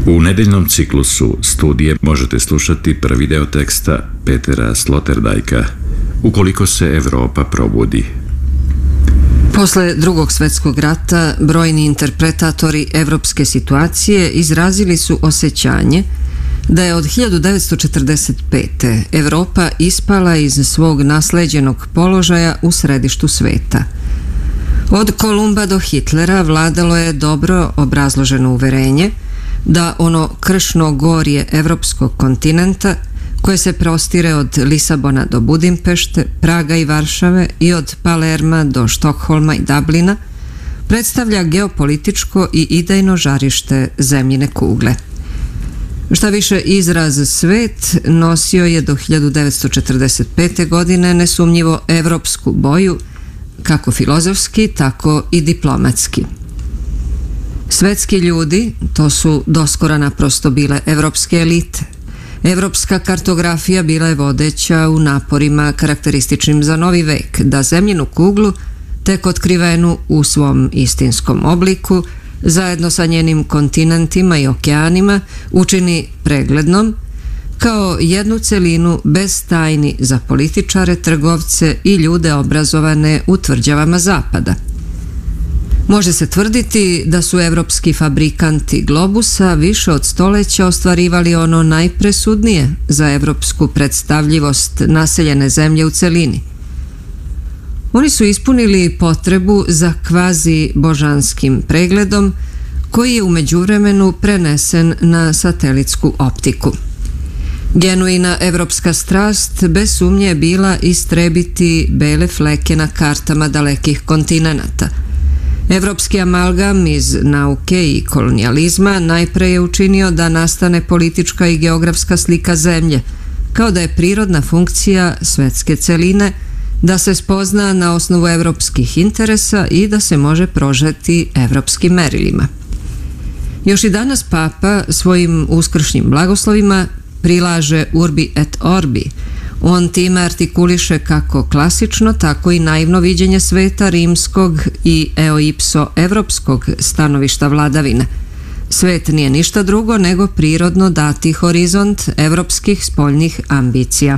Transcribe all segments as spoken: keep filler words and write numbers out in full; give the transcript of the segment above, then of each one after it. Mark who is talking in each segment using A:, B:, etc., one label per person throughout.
A: U nedeljnom ciklusu studije možete slušati prvi deo teksta Petera Sloterdajka Ukoliko se Evropa probudi.
B: Posle Drugog svjetskog rata brojni interpretatori evropske situacije izrazili su osjećanje da je od hiljadu devetsto četrdeset pete. Evropa ispala iz svog nasleđenog položaja u središtu sveta. Od Kolumba do Hitlera vladalo je dobro obrazloženo uverenje da ono kršno gorje evropskog kontinenta, koje se prostire od Lisabona do Budimpešte, Praga i Varšave i od Palerma do Štokholma i Dublina, predstavlja geopolitičko i idejno žarište zemljine kugle. Šta više, izraz svet nosio je do hiljadu devetsto četrdeset pete. godine nesumnjivo evropsku boju, kako filozofski, tako i diplomatski. Svetski ljudi, to su doskora naprosto bile evropske elite. Evropska kartografija bila je vodeća u naporima karakterističnim za novi vek, da zemljinu kuglu, tek otkrivenu u svom istinskom obliku, zajedno sa njenim kontinentima i okeanima, učini preglednom, kao jednu celinu bez tajni za političare, trgovce i ljude obrazovane u tvrđavama zapada. Može se tvrditi da su evropski fabrikanti globusa više od stoleća ostvarivali ono najpresudnije za evropsku predstavljivost naseljene zemlje u celini. Oni su ispunili potrebu za kvazi božanskim pregledom, koji je u međuvremenu prenesen na satelitsku optiku. Genuina evropska strast bez sumnje je bila istrebiti bele fleke na kartama dalekih kontinenata. Evropski amalgam iz nauke i kolonijalizma najpre je učinio da nastane politička i geografska slika zemlje, kao da je prirodna funkcija svetske celine da se spozna na osnovu evropskih interesa i da se može prožeti evropskim merilima. Još i danas Papa svojim uskršnjim blagoslovima prilaže urbi et orbi. On time artikuliše kako klasično, tako i naivno viđenje sveta rimskog i eo ipso evropskog stanovišta vladavine. Svet nije ništa drugo nego prirodno dati horizont evropskih spoljnih ambicija.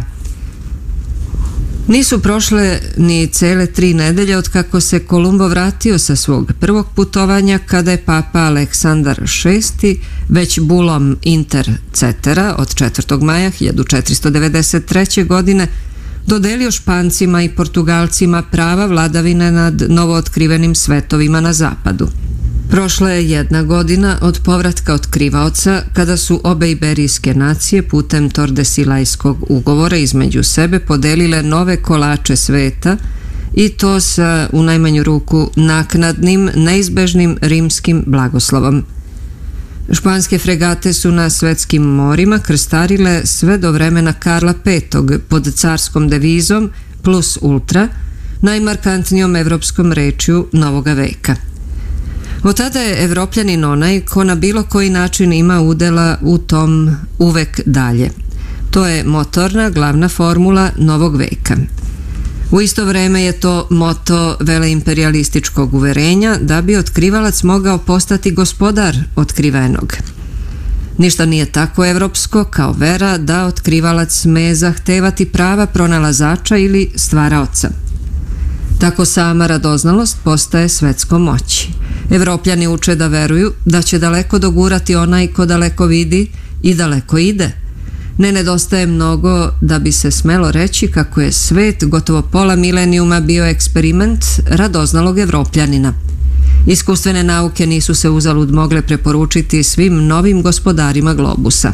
B: Nisu prošle ni cele tri nedelje od kako se Kolumbo vratio sa svog prvog putovanja, kada je Papa Aleksandar šesti već bulom Inter Cetera od četvrtog maja hiljadu četiristo devedeset treće. godine dodelio Špancima i Portugalcima prava vladavine nad novootkrivenim svetovima na zapadu. Prošla je jedna godina od povratka otkrivaoca, kada su obe iberijske nacije putem Tordesilajskog ugovora između sebe podelile nove kolače sveta, i to sa u najmanju ruku naknadnim, neizbežnim rimskim blagoslovom. Španske fregate su na svetskim morima krstarile sve do vremena Karla petog pod carskom devizom plus ultra, najmarkantnijom evropskom rečju novoga veka. Od tada je Evropljanin onaj ko na bilo koji način ima udela u tom uvek dalje. To je motorna glavna formula novog veka. U isto vreme je to moto veleimperialističkog uverenja da bi otkrivalac mogao postati gospodar otkrivenog. Ništa nije tako evropsko kao vera da otkrivalac sme zahtevati prava pronalazača ili stvaraoca. Tako sama radoznalost postaje svetskom moći. Evropljani uče da veruju da će daleko dogurati onaj ko daleko vidi i daleko ide. Ne nedostaje mnogo da bi se smelo reći kako je svet gotovo pola milenijuma bio eksperiment radoznalog Evropljanina. Iskustvene nauke nisu se uzalud mogle preporučiti svim novim gospodarima globusa.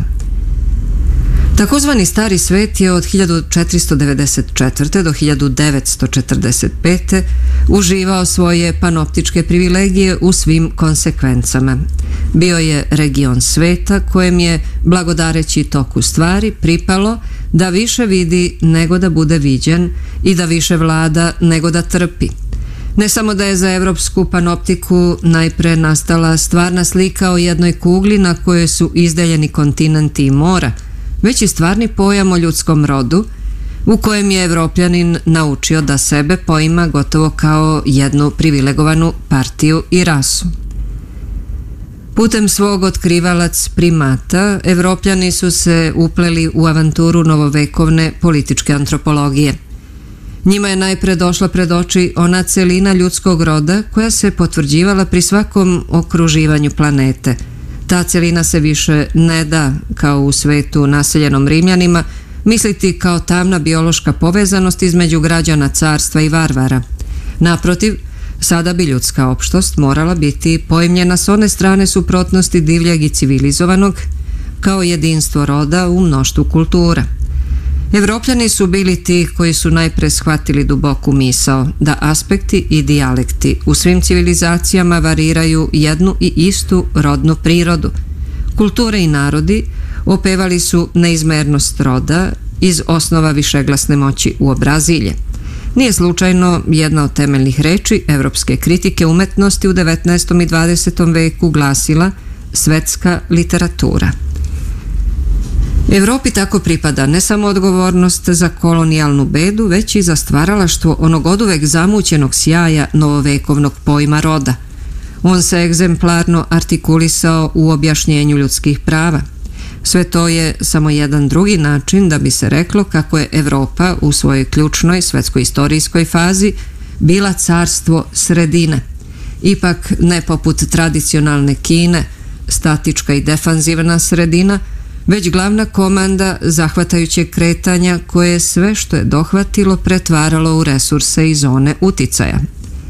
B: Takozvani stari svet je od hiljadu četiristo devedeset četvrte. do hiljadu devetsto četrdeset pete. uživao svoje panoptičke privilegije u svim konsekvencama. Bio je region sveta kojem je, blagodareći toku stvari, pripalo da više vidi nego da bude viđen i da više vlada nego da trpi. Ne samo da je za evropsku panoptiku najpre nastala stvarna slika o jednoj kugli na kojoj su izdeljeni kontinenti i mora, već i stvarni pojam o ljudskom rodu, u kojem je Evropljanin naučio da sebe poima gotovo kao jednu privilegovanu partiju i rasu. Putem svog otkrivalac primata, Evropljani su se upleli u avanturu novovekovne političke antropologije. Njima je najpre došla pred oči ona celina ljudskog roda koja se potvrđivala pri svakom okruživanju planete. Ta celina se više ne da, kao u svetu naseljenom Rimljanima, misliti kao tamna biološka povezanost između građana carstva i varvara. Naprotiv, sada bi ljudska opštost morala biti pojmljena s one strane suprotnosti divljeg i civilizovanog kao jedinstvo roda u mnoštvu kultura. Evropljani su bili ti koji su najpre shvatili duboku misao da aspekti i dijalekti u svim civilizacijama variraju jednu i istu rodnu prirodu. Kulture i narodi opevali su neizmernost roda iz osnova višeglasne moći u obrazilje. Nije slučajno jedna od temeljnih reči evropske kritike umetnosti u devetnaestom i dvadesetom veku glasila svetska literatura. Evropi tako pripada ne samo odgovornost za kolonijalnu bedu, već i za stvaralaštvo onog oduvek zamućenog sjaja novovekovnog pojma roda. On se egzemplarno artikulisao u objašnjenju ljudskih prava. Sve to je samo jedan drugi način da bi se reklo kako je Evropa u svojoj ključnoj svetsko-istorijskoj fazi bila carstvo sredine. Ipak ne poput tradicionalne Kine, statička i defanzivna sredina, već glavna komanda zahvatajućeg kretanja koje sve što je dohvatilo pretvaralo u resurse i zone uticaja.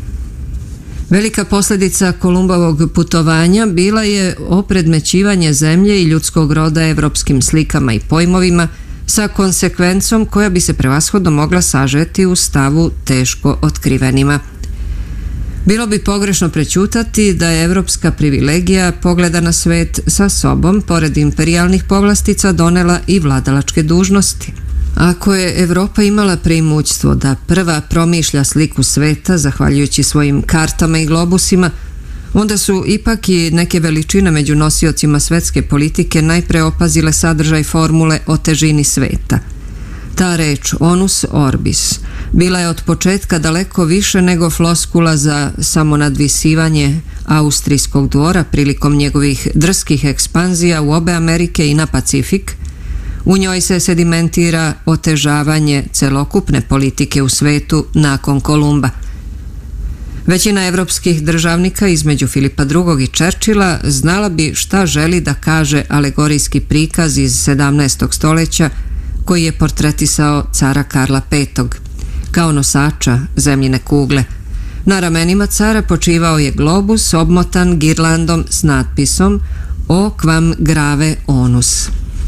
B: Velika posljedica Kolumbovog putovanja bila je opredmećivanje zemlje i ljudskog roda evropskim slikama i pojmovima sa konsekvencom koja bi se prevashodno mogla sažeti u stavu teško otkrivenima. Bilo bi pogrešno prećutati da je evropska privilegija pogleda na svet sa sobom, pored imperijalnih povlastica, donela i vladalačke dužnosti. Ako je Evropa imala preimućstvo da prva promišlja sliku sveta zahvaljujući svojim kartama i globusima, onda su ipak i neke veličine među nosiocima svetske politike najpre opazile sadržaj formule o težini sveta. Ta reč onus orbis bila je od početka daleko više nego floskula za samonadvisivanje austrijskog dvora prilikom njegovih drskih ekspanzija u obe Amerike i na Pacifik. U njoj se sedimentira otežavanje celokupne politike u svetu nakon Kolumba. Većina evropskih državnika između Filipa drugog. i Churchilla znala bi šta želi da kaže alegorijski prikaz iz sedamnaestog stoljeća koji je portretisao cara Karla petog. Kao nosača zemljine kugle. Na ramenima cara počivao je globus obmotan girlandom s natpisom O quam grave onus.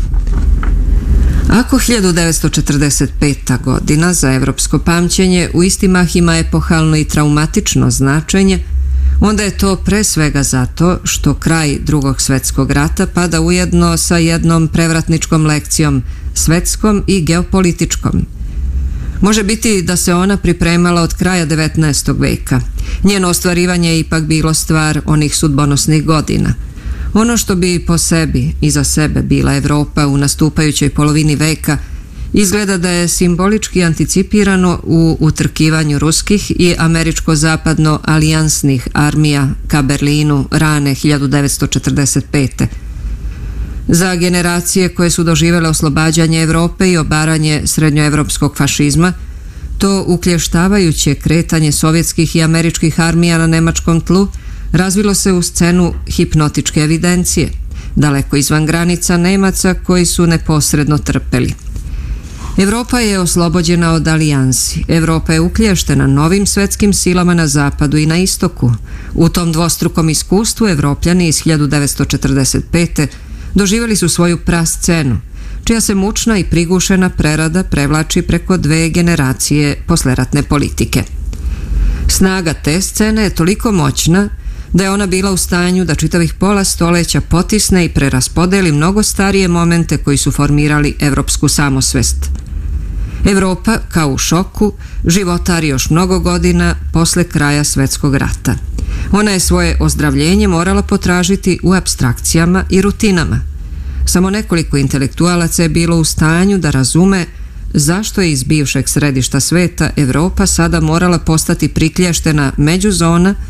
B: Ako hiljadu devetsto četrdeset peta. godina za evropsko pamćenje u isti mah ima epohalno i traumatično značenje, onda je to pre svega zato što kraj Drugog svetskog rata pada ujedno sa jednom prevratničkom lekcijom, svetskom i geopolitičkom. Može biti da se ona pripremala od kraja devetnaestog veka. Njeno ostvarivanje je ipak bilo stvar onih sudbonosnih godina. Ono što bi po sebi i za sebe bila Evropa u nastupajućoj polovini veka izgleda da je simbolički anticipirano u utrkivanju ruskih i američko-zapadno alijansnih armija ka Berlinu rane hiljadu devetsto četrdeset pete. Za generacije koje su doživele oslobađanje Evrope i obaranje srednjoevropskog fašizma, to uklještavajuće kretanje sovjetskih i američkih armija na nemačkom tlu razvilo se u scenu hipnotičke evidencije, daleko izvan granica Nemaca koji su neposredno trpeli. Evropa je oslobođena od alijansi. Evropa je uklještena novim svetskim silama na zapadu i na istoku. U tom dvostrukom iskustvu Evropljani iz hiljadu devetsto četrdeset pete. doživjeli su svoju prascenu, čija se mučna i prigušena prerada prevlači preko dve generacije posleratne politike. Snaga te scene je toliko moćna da je ona bila u stanju da čitavih pola stoleća potisne i preraspodeli mnogo starije momente koji su formirali evropsku samosvest. Evropa, kao u šoku, životari još mnogo godina posle kraja svetskog rata. Ona je svoje ozdravljenje morala potražiti u apstrakcijama i rutinama. Samo nekoliko intelektualaca je bilo u stanju da razume zašto je iz bivšeg središta sveta Evropa sada morala postati priklještena međuzona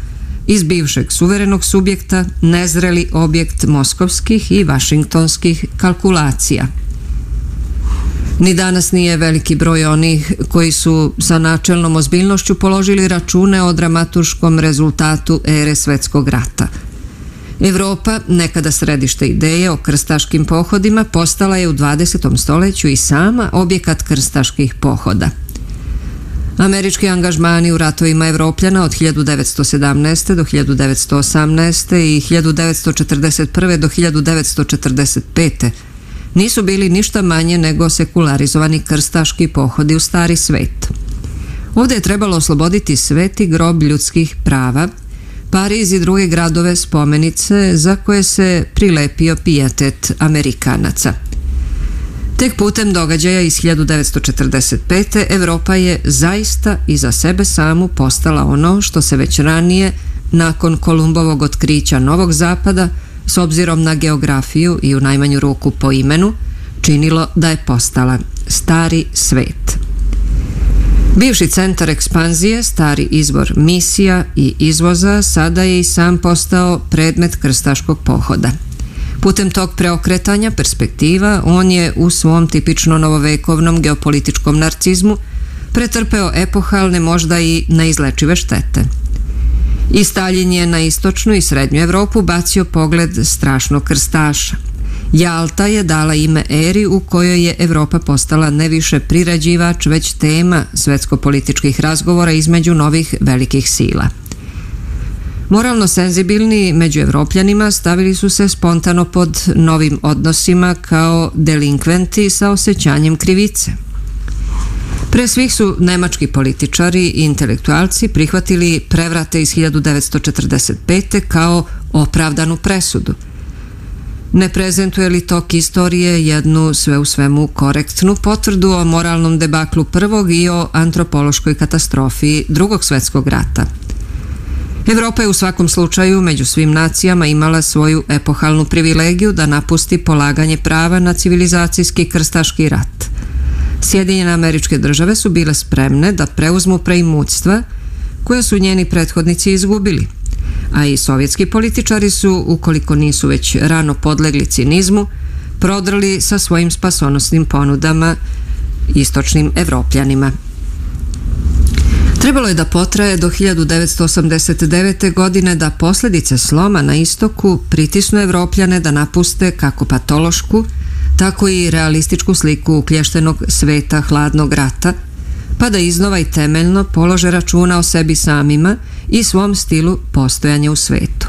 B: iz bivšeg suverenog subjekta nezreli objekt moskovskih i vašingtonskih kalkulacija. Ni danas nije veliki broj onih koji su sa načelnom ozbiljnošću položili račune o dramaturškom rezultatu ere svetskog rata. Evropa, nekada središte ideje o krstaškim pohodima, postala je u dvadesetom stoleću i sama objekat krstaških pohoda. Američki angažmani u ratovima Evropljana od hiljadu devetsto sedamnaeste. do hiljadu devetsto osamnaeste. i hiljadu devetsto četrdeset prve. do hiljadu devetsto četrdeset pete. nisu bili ništa manje nego sekularizovani krstaški pohodi u stari svet. Ovdje je trebalo osloboditi sveti grob ljudskih prava, Pariz i druge gradove spomenice za koje se prilepio pijetet Amerikanaca. Tek putem događaja iz hiljadu devetsto četrdeset pete. Evropa je zaista i za sebe samu postala ono što se već ranije, nakon Kolumbovog otkrića Novog Zapada, s obzirom na geografiju i u najmanju ruku po imenu, činilo da je postala stari svet. Bivši centar ekspanzije, stari izvor misija i izvoza, sada je i sam postao predmet krstaškog pohoda. Putem tog preokretanja perspektiva, on je u svom tipično novovekovnom geopolitičkom narcizmu pretrpeo epohalne, možda i neizlečive štete. I Staljin je na istočnu i srednju Evropu bacio pogled strašnog krstaša. Jalta je dala ime eri u kojoj je Evropa postala ne više priređivač, već tema svetsko-političkih razgovora između novih velikih sila. Moralno senzibilni među Evropljanima stavili su se spontano pod novim odnosima kao delinkventi sa osjećanjem krivice. Pre svih su nemački političari i intelektualci prihvatili prevrate iz hiljadu devetsto četrdeset pete. kao opravdanu presudu. Ne prezentuje li tok istorije jednu sve u svemu korektnu potvrdu o moralnom debaklu prvog i o antropološkoj katastrofi drugog svetskog rata? Evropa je u svakom slučaju među svim nacijama imala svoju epohalnu privilegiju da napusti polaganje prava na civilizacijski krstaški rat. Sjedinjene Američke Države su bile spremne da preuzmu preimućstva koje su njeni prethodnici izgubili, a i sovjetski političari su, ukoliko nisu već rano podlegli cinizmu, prodrli sa svojim spasonosnim ponudama istočnim Evropljanima. Trebalo je da potraje do hiljadu devetsto osamdeset devete. godine da posljedice sloma na istoku pritisnu Evropljane da napuste kako patološku, tako i realističku sliku uklještenog sveta hladnog rata, pa da iznova i temeljno polože računa o sebi samima i svom stilu postojanja u svetu.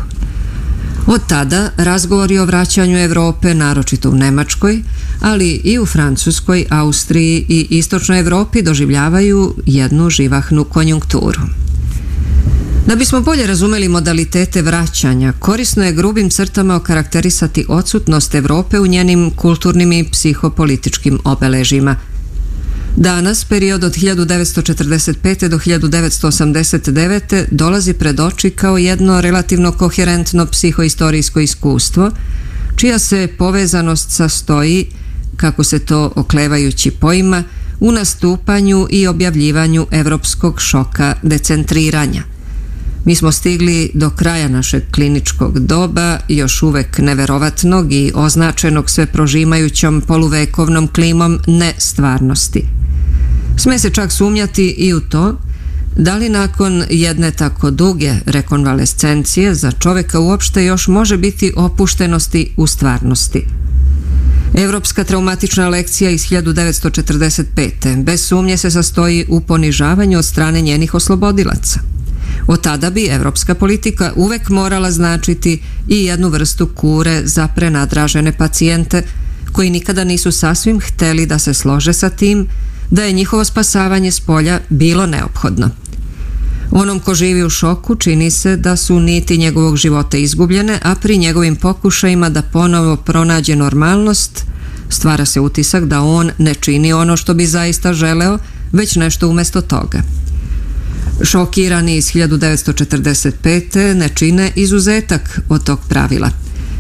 B: Od tada razgovori o vraćanju Evrope, naročito u Nemačkoj, ali i u Francuskoj, Austriji i Istočnoj Evropi, doživljavaju jednu živahnu konjunkturu. Da bismo bolje razumeli modalitete vraćanja, korisno je grubim crtama okarakterisati odsutnost Evrope u njenim kulturnim i psihopolitičkim obeležjima. Danas, period od hiljadu devetsto četrdeset pete. do hiljadu devetsto osamdeset devete. dolazi pred oči kao jedno relativno koherentno psihoistorijsko iskustvo, čija se povezanost sastoji, kako se to oklevajući poima, u nastupanju i objavljivanju evropskog šoka decentriranja. Mi smo stigli do kraja našeg kliničkog doba, još uvek neverovatnog i označenog sve prožimajućom poluvekovnom klimom nestvarnosti. Sme se čak sumnjati i u to da li nakon jedne tako duge rekonvalescencije za čoveka uopšte još može biti opuštenosti u stvarnosti. Evropska traumatična lekcija iz hiljadu devetsto četrdeset pete. bez sumnje se sastoji u ponižavanju od strane njenih oslobodilaca. Od tada bi evropska politika uvek morala značiti i jednu vrstu kure za prenadražene pacijente koji nikada nisu sasvim hteli da se slože sa tim da je njihovo spasavanje s polja bilo neophodno. Onom ko živi u šoku čini se da su niti njegovog života izgubljene, a pri njegovim pokušajima da ponovo pronađe normalnost, stvara se utisak da on ne čini ono što bi zaista želeo, već nešto umesto toga. Šokirani iz hiljadu devetsto četrdeset pete. ne čine izuzetak od tog pravila.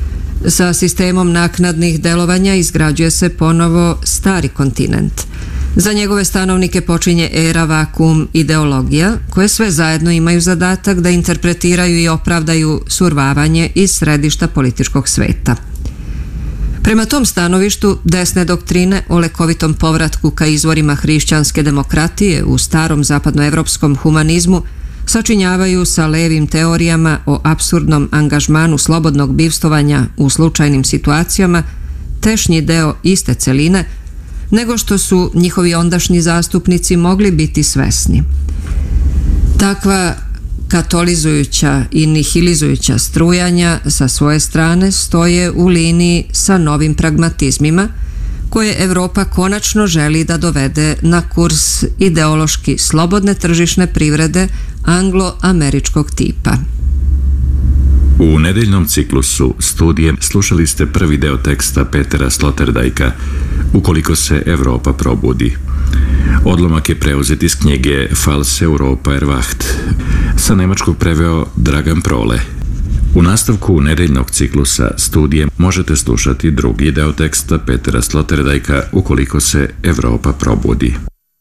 B: Sa sistemom naknadnih delovanja izgrađuje se ponovo stari kontinent. Za njegove stanovnike počinje era vakuum ideologija, koje sve zajedno imaju zadatak da interpretiraju i opravdaju survavanje iz središta političkog sveta. Prema tom stanovištu, desne doktrine o lekovitom povratku ka izvorima hrišćanske demokratije u starom zapadnoevropskom humanizmu sačinjavaju sa levim teorijama o apsurdnom angažmanu slobodnog bivstovanja u slučajnim situacijama tešnji deo iste celine nego što su njihovi ondašnji zastupnici mogli biti svesni. Takva katolizujuća i nihilizujuća strujanja sa svoje strane stoje u liniji sa novim pragmatizmima koje Evropa konačno želi da dovede na kurs ideološki slobodne tržišne privrede anglo-američkog tipa.
A: U nedeljnom ciklusu studije slušali ste prvi deo teksta Petera Sloterdijka Ukoliko se Evropa probudi. Odlomak je preuzet iz knjige Falls Europa Erwacht. Sa nemačkog preveo Dragan Prole. U nastavku nedeljnog ciklusa studije možete slušati drugi deo teksta Petera Sloterdijka Ukoliko se Evropa probudi.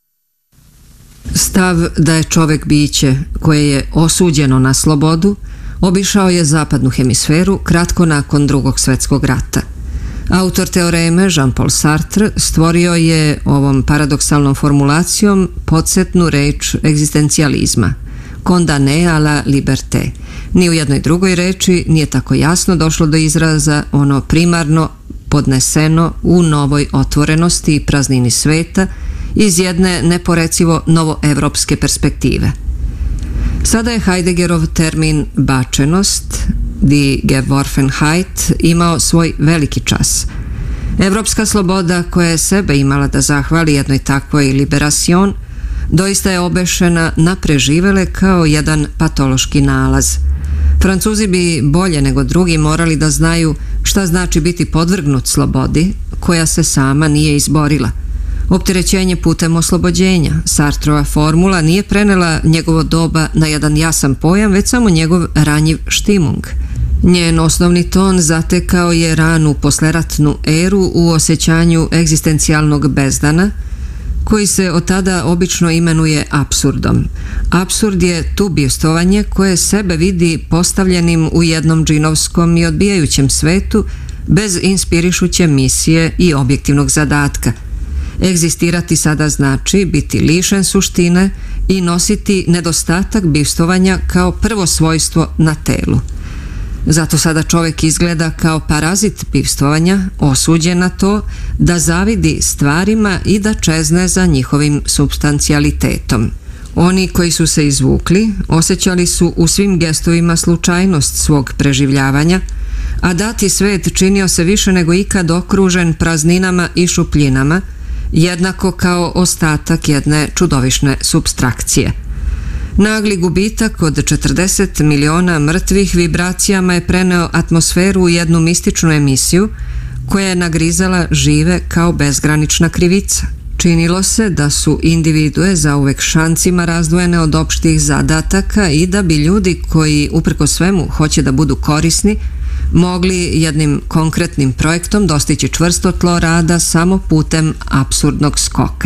B: Stav da je čovek biće koje je osuđeno na slobodu obišao je zapadnu hemisferu kratko nakon Drugog svjetskog rata. Autor teoreme Jean-Paul Sartre stvorio je ovom paradoksalnom formulacijom podsjetnu reč egzistencijalizma, condamné à la liberté. Ni u jednoj drugoj reči nije tako jasno došlo do izraza ono primarno podneseno u novoj otvorenosti i praznini sveta iz jedne neporecivo novoevropske perspektive. Sada je Heideggerov termin bačenost, die Geworfenheit, imao svoj veliki čas. Evropska sloboda koja je sebe imala da zahvali jednoj takvoj liberacion, doista je obešena na preživele kao jedan patološki nalaz. Francuzi bi bolje nego drugi morali da znaju šta znači biti podvrgnut slobodi koja se sama nije izborila. Opterećenje putem oslobođenja, Sartrova formula nije prenela njegovo doba na jedan jasan pojam, već samo njegov ranjiv štimung. Njen osnovni ton zatekao je ranu posleratnu eru u osjećanju egzistencijalnog bezdana, koji se od tada obično imenuje apsurdom. Apsurd je tu bivstovanje koje sebe vidi postavljenim u jednom džinovskom i odbijajućem svetu bez inspirišuće misije i objektivnog zadatka. Egzistirati sada znači biti lišen suštine i nositi nedostatak bivstovanja kao prvo svojstvo na telu. Zato sada čovjek izgleda kao parazit bivstvovanja, osuđen na to da zavidi stvarima i da čezne za njihovim supstancijalitetom. Oni koji su se izvukli osjećali su u svim gestovima slučajnost svog preživljavanja, a dati svet činio se više nego ikad okružen prazninama i šupljinama, jednako kao ostatak jedne čudovišne supstrakcije. Nagli gubitak od četrdeset miliona mrtvih vibracijama je preneo atmosferu u jednu mističnu emisiju koja je nagrizala žive kao bezgranična krivica. Činilo se da su individue zauvek šancima razdvojene od opštih zadataka i da bi ljudi koji uprko svemu hoće da budu korisni mogli jednim konkretnim projektom dostići čvrsto tlo rada samo putem apsurdnog skoka.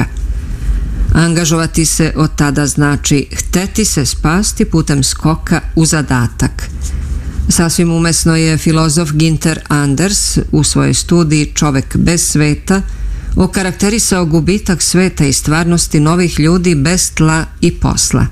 B: Angažovati se od tada znači hteti se spasti putem skoka u zadatak. Sasvim umesno je filozof Günther Anders u svojoj studiji Čovek bez sveta okarakterisao gubitak sveta i stvarnosti novih ljudi bez tla i posla.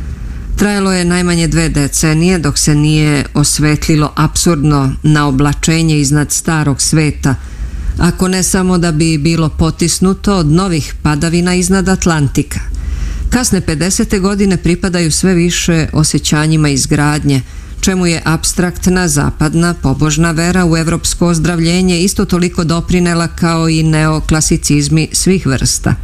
B: Trajalo je najmanje dve decenije dok se nije osvetlilo apsurdno naoblačenje iznad starog sveta, ako ne samo da bi bilo potisnuto od novih padavina iznad Atlantika. Kasne pedesete godine pripadaju sve više osjećanjima izgradnje, čemu je apstraktna zapadna pobožna vera u evropsko ozdravljenje isto toliko doprinela kao i neoklasicizmi svih vrsta.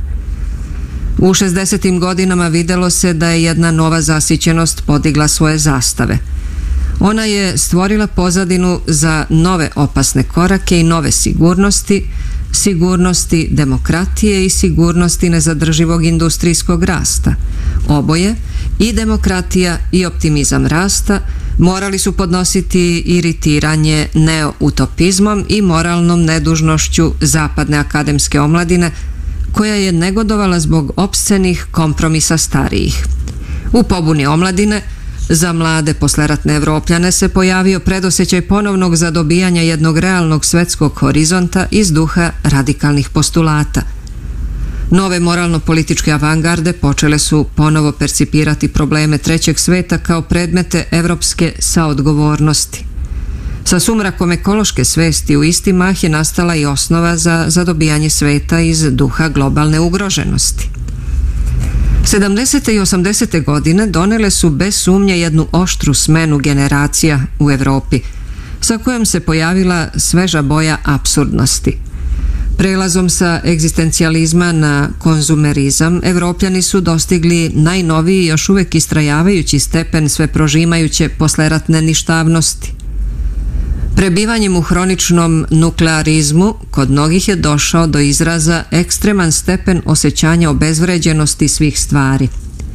B: U šezdesetim godinama videlo se da je jedna nova zasićenost podigla svoje zastave. Ona je stvorila pozadinu za nove opasne korake i nove sigurnosti, sigurnosti demokratije i sigurnosti nezadrživog industrijskog rasta. Oboje, i demokratija i optimizam rasta, morali su podnositi iritiranje neoutopizmom i moralnom nedužnošću zapadne akademske omladine, koja je negodovala zbog opscenih kompromisa starijih. U pobuni omladine za mlade posleratne Evropljane se pojavio predosjećaj ponovnog zadobijanja jednog realnog svetskog horizonta iz duha radikalnih postulata. Nove moralno-političke avangarde počele su ponovo percipirati probleme trećeg sveta kao predmete evropske saodgovornosti. Sa sumrakom ekološke svesti u isti mah je nastala i osnova za zadobijanje sveta iz duha globalne ugroženosti. sedamdesete i osamdesete godine donele su bez sumnje jednu oštru smenu generacija u Evropi, sa kojom se pojavila sveža boja apsurdnosti. Prelazom sa egzistencijalizma na konzumerizam, Evropljani su dostigli najnoviji još uvek istrajavajući stepen sve prožimajuće posleratne ništavnosti. Prebivanjem u hroničnom nuklearizmu kod mnogih je došao do izraza ekstreman stepen osjećanja obezvređenosti svih stvari.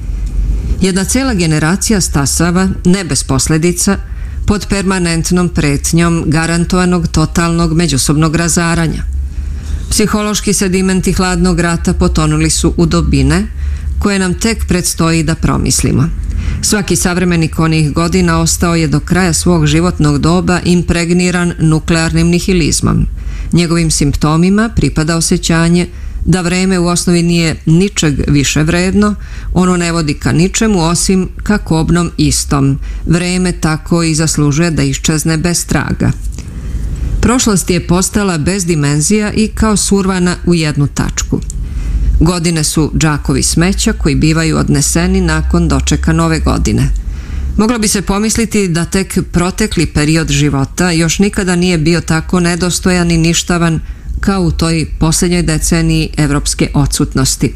B: Jedna cela generacija stasava, ne bez posljedica, pod permanentnom pretnjom garantovanog totalnog međusobnog razaranja. Psihološki sedimenti hladnog rata potonuli su u dubine koje nam tek predstoji da promislimo. Svaki savremenik onih godina ostao je do kraja svog životnog doba impregniran nuklearnim nihilizmom. Njegovim simptomima pripada osjećanje da vreme u osnovi nije ničeg više vredno, ono ne vodi ka ničemu osim ka kobnom istom. Vreme tako i zaslužuje da iščezne bez traga. Prošlost je postala bez dimenzija i kao survana u jednu tačku. Godine su džakovi smeća koji bivaju odneseni nakon dočeka nove godine. Moglo bi se pomisliti da tek protekli period života još nikada nije bio tako nedostojan i ništavan kao u toj posljednjoj deceniji evropske odsutnosti.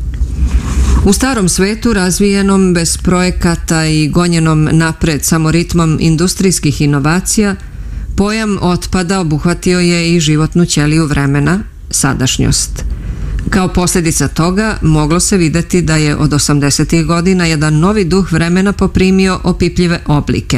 B: U starom svetu, razvijenom bez projekata i gonjenom napred samo ritmom industrijskih inovacija, pojam otpada obuhvatio je i životnu ćeliju vremena, sadašnjost. Kao posljedica toga moglo se vidjeti da je od osamdesetih godina jedan novi duh vremena poprimio opipljive oblike.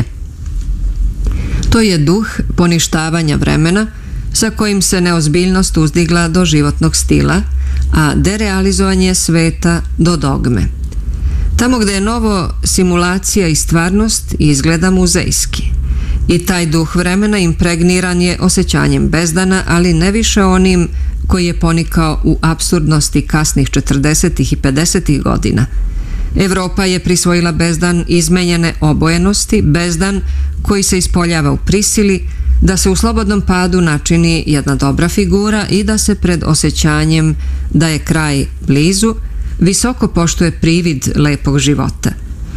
B: To je duh poništavanja vremena sa kojim se neozbiljnost uzdigla do životnog stila, a derealizovanje sveta do dogme. Tamo gdje je novo simulacija i stvarnost izgleda muzejski. I taj duh vremena impregniran je osjećanjem bezdana, ali ne više onim koji je ponikao u apsurdnosti kasnih četrdesetih i pedesetih godina. Evropa je prisvojila bezdan izmenjene obojenosti, bezdan koji se ispoljava u prisili da se u slobodnom padu načini jedna dobra figura i da se pred osjećanjem da je kraj blizu visoko poštuje privid lepog života.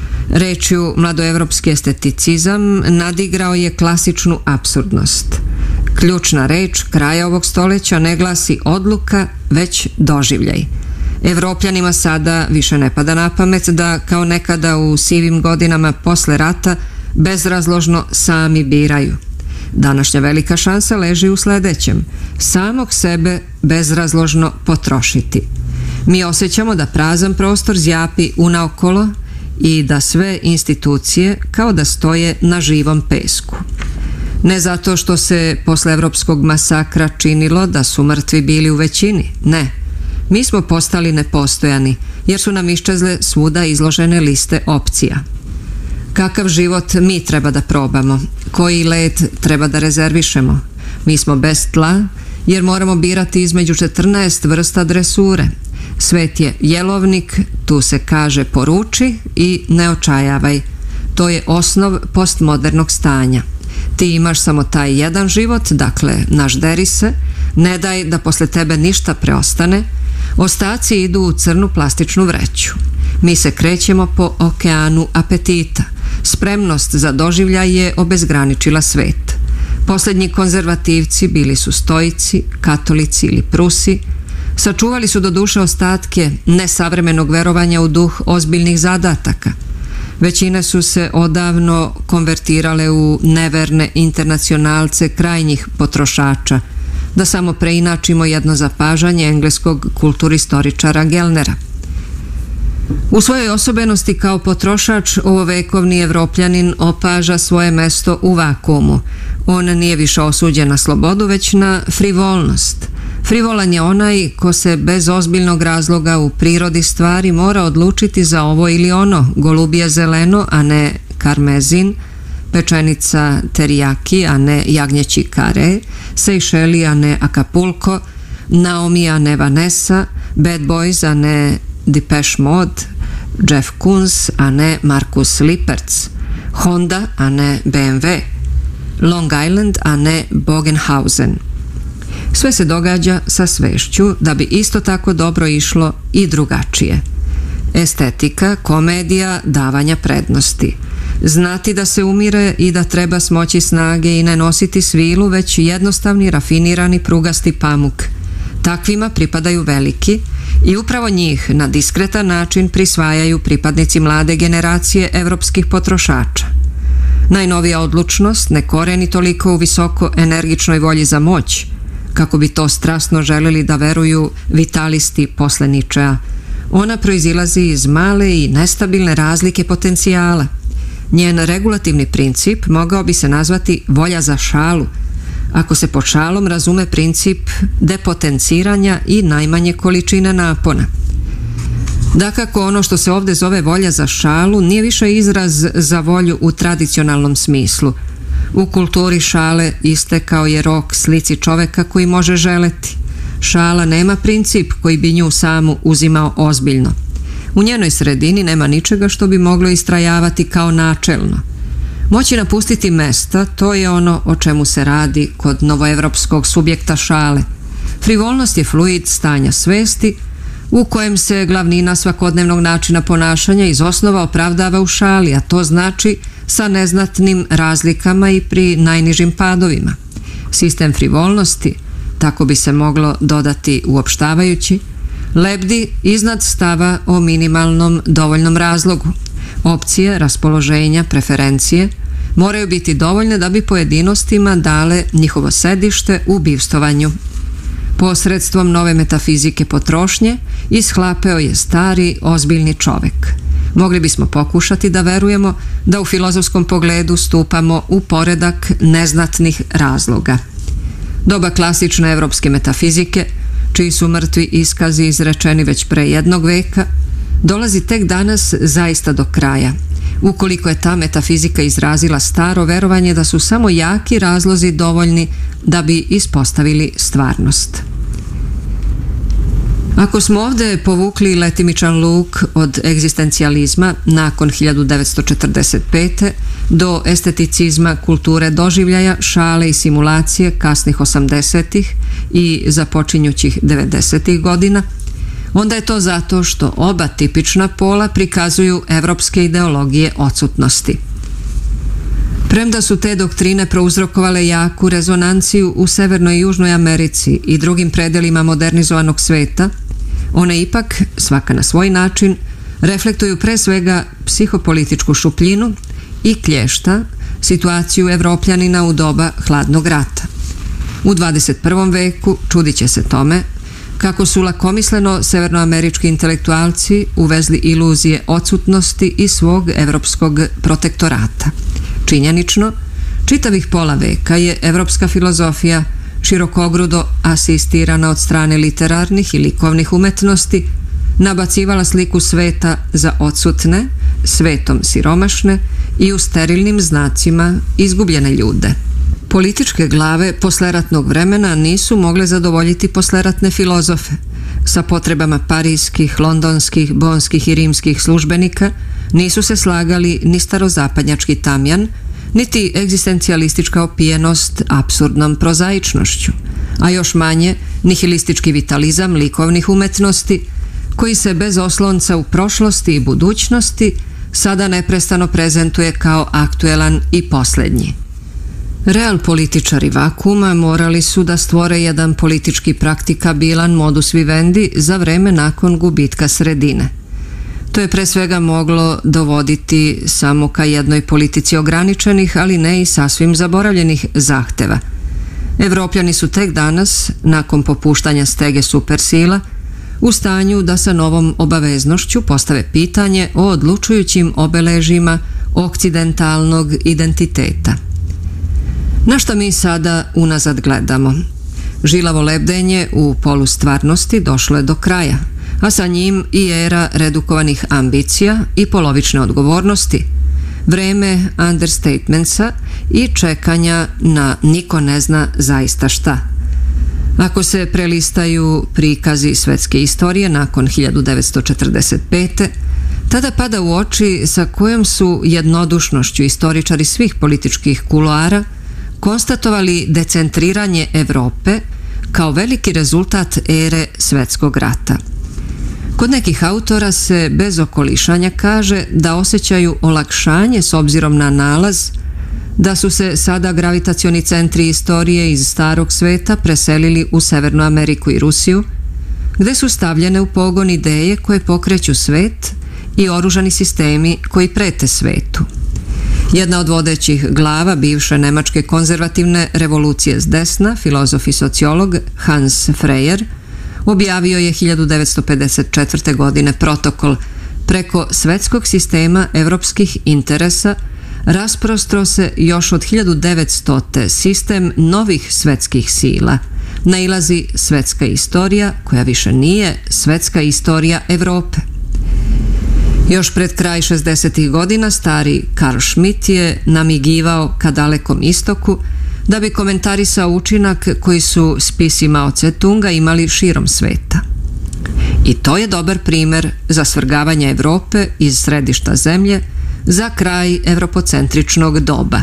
B: Rečju mladoevropski esteticizam nadigrao je klasičnu apsurdnost. Ključna reč kraja ovog stoljeća ne glasi odluka, već doživljaj. Evropljanima sada više ne pada na pamet da, kao nekada u sivim godinama posle rata, bezrazložno sami biraju. Današnja velika šansa leži u sledećem: samog sebe bezrazložno potrošiti. Mi osjećamo da prazan prostor zjapi unaokolo i da sve institucije kao da stoje na živom pesku. Ne zato što se posle evropskog masakra činilo da su mrtvi bili u većini, ne. Mi smo postali nepostojani jer su nam iščezle svuda izložene liste opcija. Kakav život mi treba da probamo? Koji let treba da rezervišemo? Mi smo bez tla jer moramo birati između četrnaest vrsta dresure. Svet je jelovnik, tu se kaže poruči i ne očajavaj. To je osnov postmodernog stanja. Ti imaš samo taj jedan život, dakle, nažderi se, ne daj da posle tebe ništa preostane, ostaci idu u crnu plastičnu vreću. Mi se krećemo po okeanu apetita. Spremnost za doživljaj je obezgraničila svet. Posljednji konzervativci bili su stoici, katolici ili prusi, sačuvali su do duše ostatke nesavremenog verovanja u duh ozbiljnih zadataka. Većine su se odavno konvertirale u neverne internacionalce krajnjih potrošača, da samo preinačimo jedno zapažanje engleskog kulturistoričara Gellnera. U svojoj osobenosti kao potrošač ovovekovni Evropljanin opaža svoje mesto u vakuumu. On nije više osuđen na slobodu, već na frivolnost. Frivolan je onaj ko se bez ozbiljnog razloga u prirodi stvari mora odlučiti za ovo ili ono, golubije zeleno, a ne karmezin, pečenica terijaki, a ne jagnjeći kare, Sejšeli, a ne Acapulco, Naomi, a ne Vanessa, Bad Boys, a ne Depeche Mode, Jeff Koons, a ne Markus Lippertz, Honda, a ne B M W, Long Island, a ne Bogenhausen. Sve se događa sa svešću da bi isto tako dobro išlo i drugačije. Estetika, komedija, davanja prednosti. Znati da se umire i da treba smoći snage i ne nositi svilu, već jednostavni, rafinirani, prugasti pamuk. Takvima pripadaju veliki i upravo njih na diskretan način prisvajaju pripadnici mlade generacije evropskih potrošača. Najnovija odlučnost ne koreni toliko u visoko energičnoj volji za moć, kako bi to strasno želeli da veruju vitalisti posle Ničea. Ona proizilazi iz male i nestabilne razlike potencijala. Njen regulativni princip mogao bi se nazvati volja za šalu, ako se pod šalom razume princip depotenciranja i najmanje količine napona. Dakako, ono što se ovdje zove volja za šalu nije više izraz za volju u tradicionalnom smislu. U kulturi šale istekao je rok slici čoveka koji može želeti. Šala nema princip koji bi nju samu uzimao ozbiljno. U njenoj sredini nema ničega što bi moglo istrajavati kao načelno. Moći napustiti mesta, to je ono o čemu se radi kod novoevropskog subjekta šale. Frivolnost je fluid stanja svesti u kojem se glavnina svakodnevnog načina ponašanja iz osnova opravdava u šali, a to znači sa neznatnim razlikama i pri najnižim padovima. Sistem frivolnosti, tako bi se moglo dodati uopštavajući, lebdi iznad stava o minimalnom dovoljnom razlogu. Opcije, raspoloženja, preferencije moraju biti dovoljne da bi pojedinostima dale njihovo sedište u bivstovanju. Posredstvom nove metafizike potrošnje ishlapeo je stari, ozbiljni čovek. Mogli bismo pokušati da verujemo da u filozofskom pogledu stupamo u poredak neznatnih razloga. Doba klasične evropske metafizike, čiji su mrtvi iskazi izrečeni već pre jednog veka, dolazi tek danas zaista do kraja, ukoliko je ta metafizika izrazila staro verovanje da su samo jaki razlozi dovoljni da bi ispostavili stvarnost. Ako smo ovdje povukli letimičan luk od egzistencijalizma nakon hiljadu devetsto četrdeset pete. do esteticizma kulture doživljaja, šale i simulacije kasnih osamdesetih i započinjućih devedesetih godina, onda je to zato što oba tipična pola prikazuju evropske ideologije odsutnosti. Premda su te doktrine prouzrokovale jaku rezonanciju u Severnoj i Južnoj Americi i drugim predelima modernizovanog sveta, one ipak, svaka na svoj način, reflektuju pre svega psihopolitičku šupljinu i klješta, situaciju Evropljanina u doba hladnog rata. U dvadeset prvom veku čudit će se tome kako su lakomisleno severnoamerički intelektualci uvezli iluzije odsutnosti iz svog evropskog protektorata. Činjenično, čitavih pola veka je evropska filozofija širokogrudo asistirana od strane literarnih i likovnih umetnosti nabacivala sliku sveta za odsutne, svetom siromašne i u sterilnim znacima izgubljene ljude. Političke glave posleratnog vremena nisu mogle zadovoljiti posleratne filozofe. Sa potrebama parijskih, londonskih, bonskih i rimskih službenika nisu se slagali ni starozapadnjački tamjan, niti egzistencijalistička opijenost apsurdnom prozaičnošću, a još manje nihilistički vitalizam likovnih umetnosti, koji se bez oslonca u prošlosti i budućnosti sada neprestano prezentuje kao aktuelan i posljednji. Real političari vakuma morali su da stvore jedan politički praktikabilan modus vivendi za vreme nakon gubitka sredine. To je pre svega moglo dovoditi samo ka jednoj politici ograničenih, ali ne i sasvim zaboravljenih zahteva. Evropljani su tek danas, nakon popuštanja stege supersila, u stanju da sa novom obaveznošću postave pitanje o odlučujućim obeležjima okcidentalnog identiteta. Na šta mi sada unazad gledamo? Žilavo lebdenje u polustvarnosti došlo je do kraja, a sa njim i era redukovanih ambicija i polovične odgovornosti, vreme understatementsa i čekanja na niko ne zna zaista šta. Ako se prelistaju prikazi svetske istorije nakon hiljadu devetsto četrdeset pete. tada pada u oči sa kojom su jednodušnošću istoričari svih političkih kuloara konstatovali decentriranje Evrope kao veliki rezultat ere svetskog rata. Kod nekih autora se bez okolišanja kaže da osjećaju olakšanje s obzirom na nalaz da su se sada gravitacioni centri istorije iz starog sveta preselili u Severnu Ameriku i Rusiju, gde su stavljene u pogon ideje koje pokreću svet i oružani sistemi koji prete svetu. Jedna od vodećih glava bivše nemačke konzervativne revolucije s desna, filozof i sociolog Hans Freyer, objavio je hiljadu devetsto pedeset četvrte. godine protokol preko svetskog sistema evropskih interesa rasprostro se još od hiljadu devetstote. sistem novih svetskih sila. Nailazi svetska istorija koja više nije svetska istorija Evrope. Još pred kraj šezdesetih godina stari Carl Schmitt je namigivao ka dalekom istoku da bi komentarisao učinak koji su spisi Mao Tse-tunga imali širom sveta. I to je dobar primer za svrgavanje Evrope iz središta zemlje za kraj evropocentričnog doba.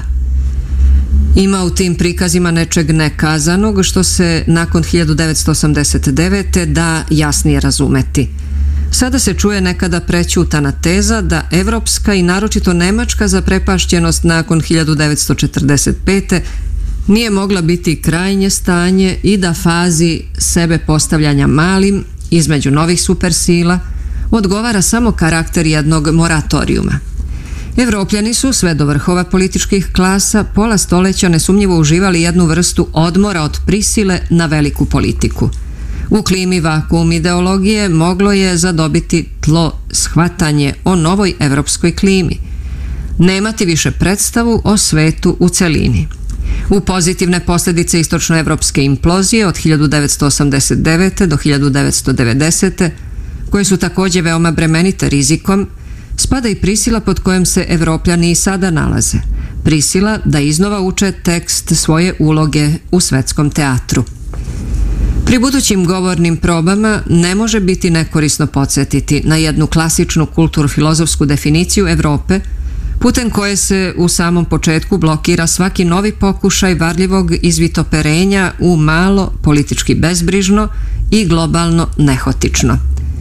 B: Ima u tim prikazima nečeg nekazanog što se nakon hiljadu devetsto osamdeset devete. da jasnije razumeti. Sada se čuje nekada prećutana teza da evropska i naročito nemačka zaprepašćenost nakon hiljadu devetsto četrdeset pete. nije mogla biti krajnje stanje i da fazi sebe postavljanja malim između novih supersila odgovara samo karakter jednog moratorijuma. Evropljani su sve do vrhova političkih klasa pola stoleća nesumnjivo uživali jednu vrstu odmora od prisile na veliku politiku. U klimi vakuum ideologije moglo je zadobiti tlo shvatanje o novoj evropskoj klimi, nemati više predstavu o svetu u celini. U pozitivne posljedice istočnoevropske implozije od hiljadu devetsto osamdeset devete. do hiljadu devetsto devedesete. koje su također veoma bremenite rizikom, spada i prisila pod kojom se Evropljani i sada nalaze. Prisila da iznova uče tekst svoje uloge u svetskom teatru. Pri budućim govornim probama ne može biti nekorisno podsjetiti na jednu klasičnu kulturno-filozofsku definiciju Evrope, putem koje se u samom početku blokira svaki novi pokušaj varljivog izvitoperenja u malo, politički bezbrižno i globalno nehotično.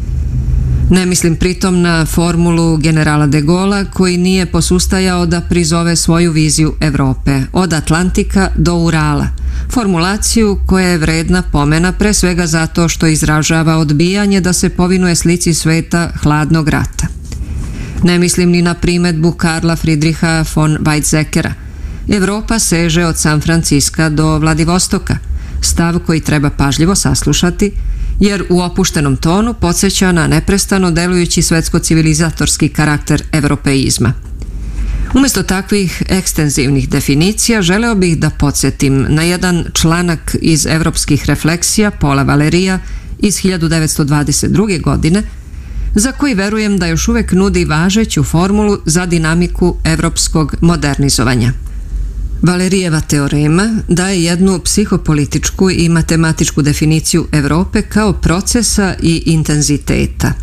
B: Ne mislim pritom na formulu generala de Gaulle'a koji nije posustajao da prizove svoju viziju Evrope, od Atlantika do Urala, formulaciju koja je vredna pomena pre svega zato što izražava odbijanje da se povinuje slici sveta hladnog rata. Ne mislim ni na primedbu Karla Friedricha von Weizsäckera. Evropa seže od San Franciska do Vladivostoka, stav koji treba pažljivo saslušati, jer u opuštenom tonu podsjeća na neprestano delujući svetsko-civilizatorski karakter evropeizma. Umjesto takvih ekstenzivnih definicija želeo bih da podsjetim na jedan članak iz Evropskih refleksija Paula Valerija iz hiljadu devetsto dvadeset druge. godine, za koji verujem da još uvek nudi važeću formulu za dinamiku evropskog modernizovanja. Valerijeva teorema daje jednu psihopolitičku i matematičku definiciju Evrope kao procesa i intenziteta.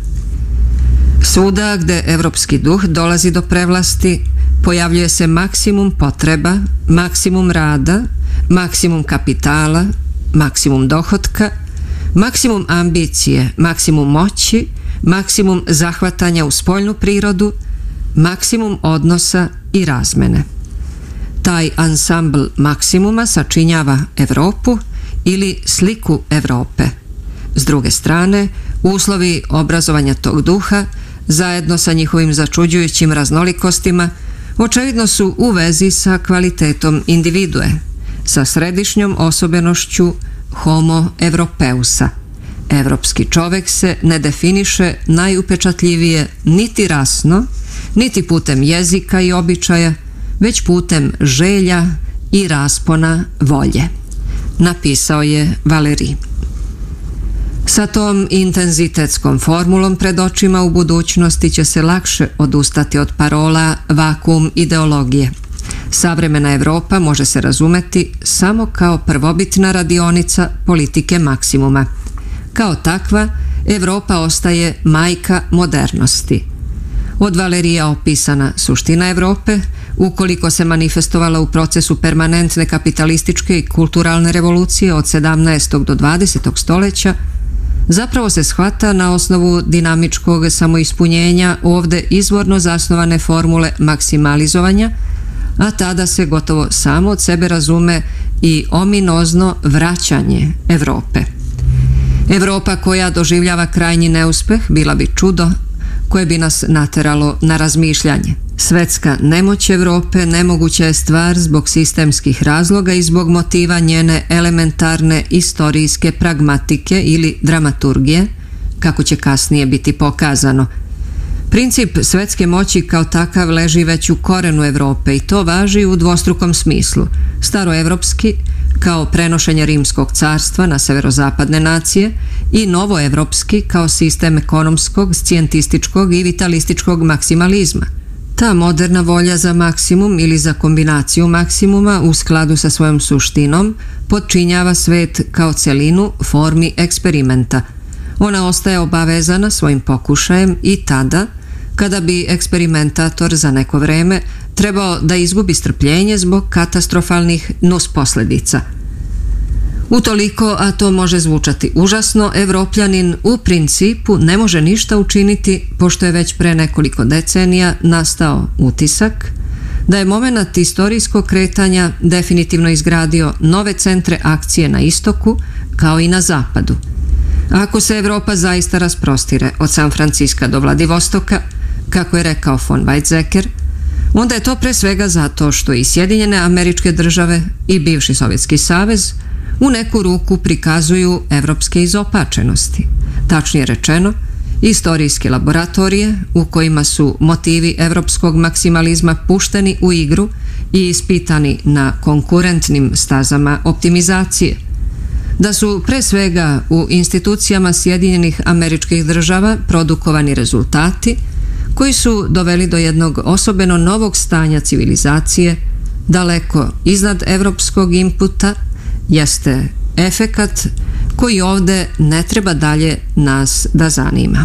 B: Svuda gde evropski duh dolazi do prevlasti, pojavljuje se maksimum potreba, maksimum rada, maksimum kapitala, maksimum dohotka, maksimum ambicije, maksimum moći, maksimum zahvatanja u spoljnu prirodu, maksimum odnosa i razmene. Taj ansambl maksimuma sačinjava Evropu ili sliku Evrope. S druge strane, uslovi obrazovanja tog duha, zajedno sa njihovim začuđujućim raznolikostima, očevidno su u vezi sa kvalitetom individue, sa središnjom osobenošću homo europeusa. Evropski čovek se ne definiše najupečatljivije niti rasno, niti putem jezika i običaja, već putem želja i raspona volje. napisao je Valéry. Sa tom intenzitetskom formulom pred očima u budućnosti će se lakše odustati od parola vakuum ideologije. Savremena Evropa može se razumeti samo kao prvobitna radionica politike maksimuma. Kao takva, Evropa ostaje majka modernosti. Od Valerija opisana suština Evrope, ukoliko se manifestovala u procesu permanentne kapitalističke i kulturalne revolucije od sedamnaestog do dvadesetog stoljeća, zapravo se shvata na osnovu dinamičkog samoispunjenja ovde izvorno zasnovane formule maksimalizovanja, a tada se gotovo samo od sebe razume i ominozno vraćanje Evrope. Evropa koja doživljava krajnji neuspeh bila bi čudo koje bi nas nateralo na razmišljanje. Svetska nemoć Evrope nemoguća je stvar zbog sistemskih razloga i zbog motiva njene elementarne istorijske pragmatike ili dramaturgije, kako će kasnije biti pokazano. Princip svetske moći kao takav leži već u korenu Evrope i to važi u dvostrukom smislu. Staroevropski, kao prenošenje Rimskog carstva na severozapadne nacije, i novoevropski kao sistem ekonomskog, scijentističkog i vitalističkog maksimalizma. Ta moderna volja za maksimum ili za kombinaciju maksimuma u skladu sa svojom suštinom podčinjava svet kao celinu formi eksperimenta. Ona ostaje obavezana svojim pokušajem i tada, kada bi eksperimentator za neko vreme trebao da izgubi strpljenje zbog katastrofalnih nusposledica. Utoliko, a to može zvučati užasno, Evropljanin u principu ne može ništa učiniti, pošto je već pre nekoliko decenija nastao utisak da je momenat istorijskog kretanja definitivno izgradio nove centre akcije na istoku kao i na zapadu. Ako se Evropa zaista rasprostire od San Franciska do Vladivostoka, kako je rekao von Weizsäcker, onda je to pre svega zato što i Sjedinjene Američke Države i bivši Sovjetski savez u neku ruku prikazuju evropske izopačenosti. Tačnije rečeno, istorijske laboratorije u kojima su motivi evropskog maksimalizma pušteni u igru i ispitani na konkurentnim stazama optimizacije. Da su pre svega u institucijama Sjedinjenih Američkih Država produkovani rezultati koji su doveli do jednog osobeno novog stanja civilizacije, daleko iznad evropskog inputa, jeste efekat koji ovde ne treba dalje nas da zanima.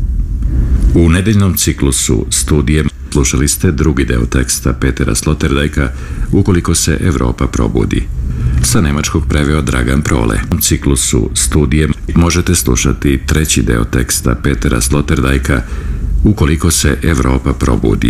A: U nedeljnom ciklusu studije slušali ste drugi deo teksta Petera Sloterdajka Ukoliko se Evropa probudi. Sa nemačkog preveo Dragan Prole. U ciklusu studije možete slušati treći deo teksta Petera Sloterdajka Ukoliko se Evropa probudi.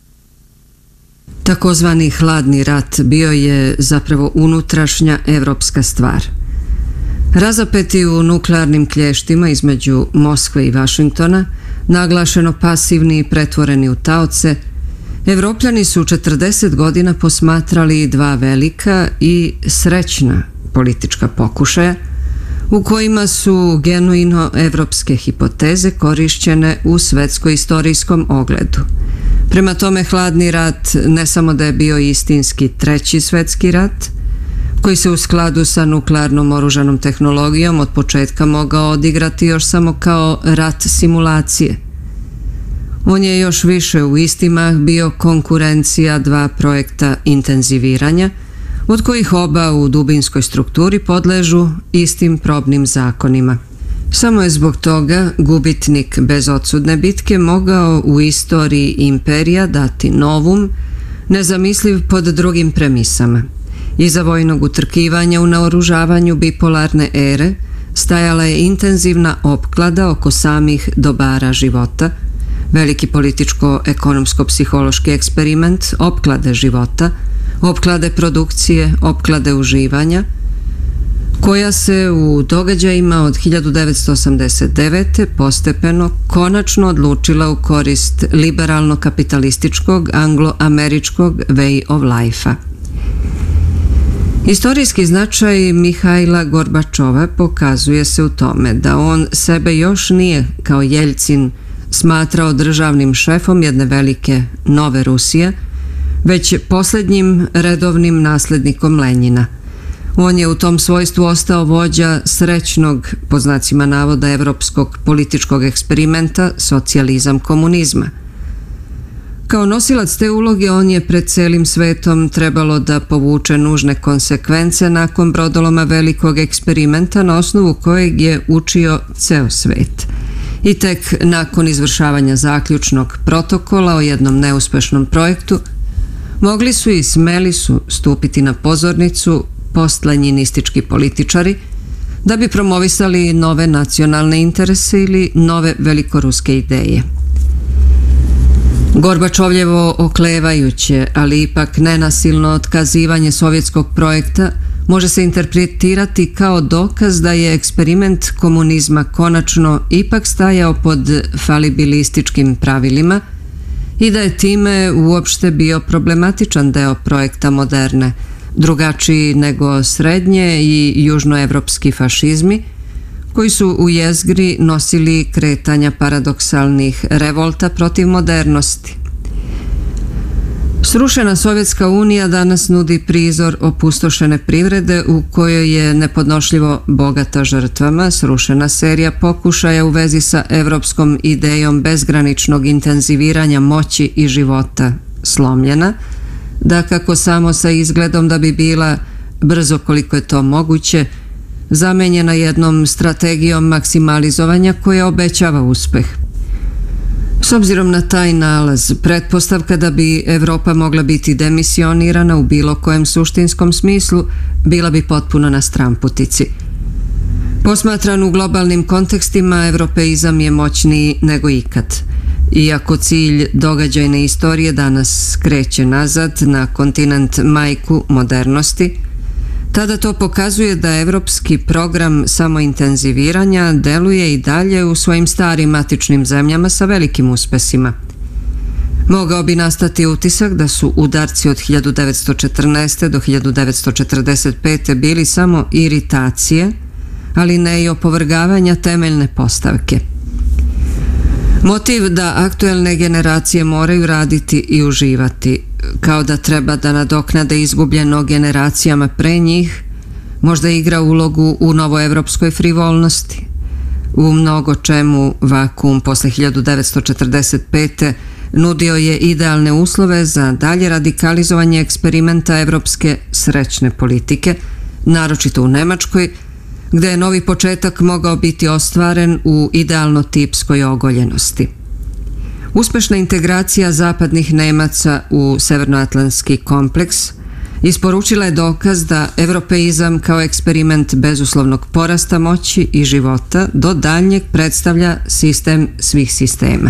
B: Takozvani hladni rat bio je zapravo unutrašnja evropska stvar. Razapeti u nuklearnim klještima između Moskve i Vašingtona, naglašeno pasivni i pretvoreni u taoce, Evropljani su četrdeset godina posmatrali dva velika i srećna politička pokušaja u kojima su genuino evropske hipoteze korišćene u svetsko-istorijskom ogledu. Prema tome, hladni rat ne samo da je bio istinski treći svetski rat, koji se u skladu sa nuklearnom oružanom tehnologijom od početka mogao odigrati još samo kao rat simulacije. On je još više u istimah bio konkurencija dva projekta intenziviranja, od kojih oba u dubinskoj strukturi podležu istim probnim zakonima. Samo je zbog toga gubitnik bez odsudne bitke mogao u istoriji imperija dati novum, nezamisliv pod drugim premisama. Iza vojnog utrkivanja u naoružavanju bipolarne ere stajala je intenzivna opklada oko samih dobara života, veliki političko-ekonomsko-psihološki eksperiment opklade života, opklade produkcije, opklade uživanja, koja se u događajima od hiljadu devetsto osamdeset devete. postepeno konačno odlučila u korist liberalno-kapitalističkog anglo-američkog way of life-a. Istorijski značaj Mihajla Gorbačova pokazuje se u tome da on sebe još nije kao Jeljcin smatrao državnim šefom jedne velike nove Rusije, već posljednjim redovnim naslednikom Lenjina. On je u tom svojstvu ostao vođa srećnog, po znacima navoda, evropskog političkog eksperimenta socijalizam komunizma. Kao nosilac te uloge on je pred celim svetom trebalo da povuče nužne konsekvence nakon brodoloma velikog eksperimenta na osnovu kojeg je učio ceo svet. I tek nakon izvršavanja zaključnog protokola o jednom neuspešnom projektu mogli su i smeli su stupiti na pozornicu postlenjinistički političari da bi promovisali nove nacionalne interese ili nove velikoruske ideje. Gorbačovljevo oklevajuće, ali ipak nenasilno otkazivanje sovjetskog projekta može se interpretirati kao dokaz da je eksperiment komunizma konačno ipak stajao pod falibilističkim pravilima i da je time uopšte bio problematičan deo projekta moderne, drugačiji nego srednje i južnoevropski fašizmi, koji su u jezgri nosili kretanja paradoksalnih revolta protiv modernosti. Srušena Sovjetska unija danas nudi prizor opustošene privrede u kojoj je nepodnošljivo bogata žrtvama srušena serija pokušaja u vezi sa evropskom idejom bezgraničnog intenziviranja moći i života slomljena, da kako samo sa izgledom da bi bila, brzo koliko je to moguće, zamenjena jednom strategijom maksimalizovanja koja obećava uspeh. S obzirom na taj nalaz, pretpostavka da bi Evropa mogla biti demisionirana u bilo kojem suštinskom smislu bila bi potpuno na stramputici. Posmatran u globalnim kontekstima, evropeizam je moćniji nego ikad. Iako cilj događajne istorije danas kreće nazad na kontinent majku modernosti, tada to pokazuje da evropski program samointenziviranja deluje i dalje u svojim starim matičnim zemljama sa velikim uspesima. Mogao bi nastati utisak da su udarci od hiljadu devetsto četrnaeste. do hiljadu devetsto četrdeset pete. bili samo iritacije, ali ne i opovrgavanja temeljne postavke. Motiv da aktuelne generacije moraju raditi i uživati, kao da treba da nadoknade izgubljeno generacijama pre njih, možda igra ulogu u novoevropskoj frivolnosti. U mnogo čemu vakuum posle hiljadu devetsto četrdeset pete. nudio je idealne uslove za dalje radikalizovanje eksperimenta evropske srećne politike, naročito u Nemačkoj, gde je novi početak mogao biti ostvaren u idealno tipskoj ogoljenosti. Uspešna integracija zapadnih Nemaca u severnoatlantski kompleks isporučila je dokaz da evropeizam kao eksperiment bezuslovnog porasta moći i života do daljnjeg predstavlja sistem svih sistema.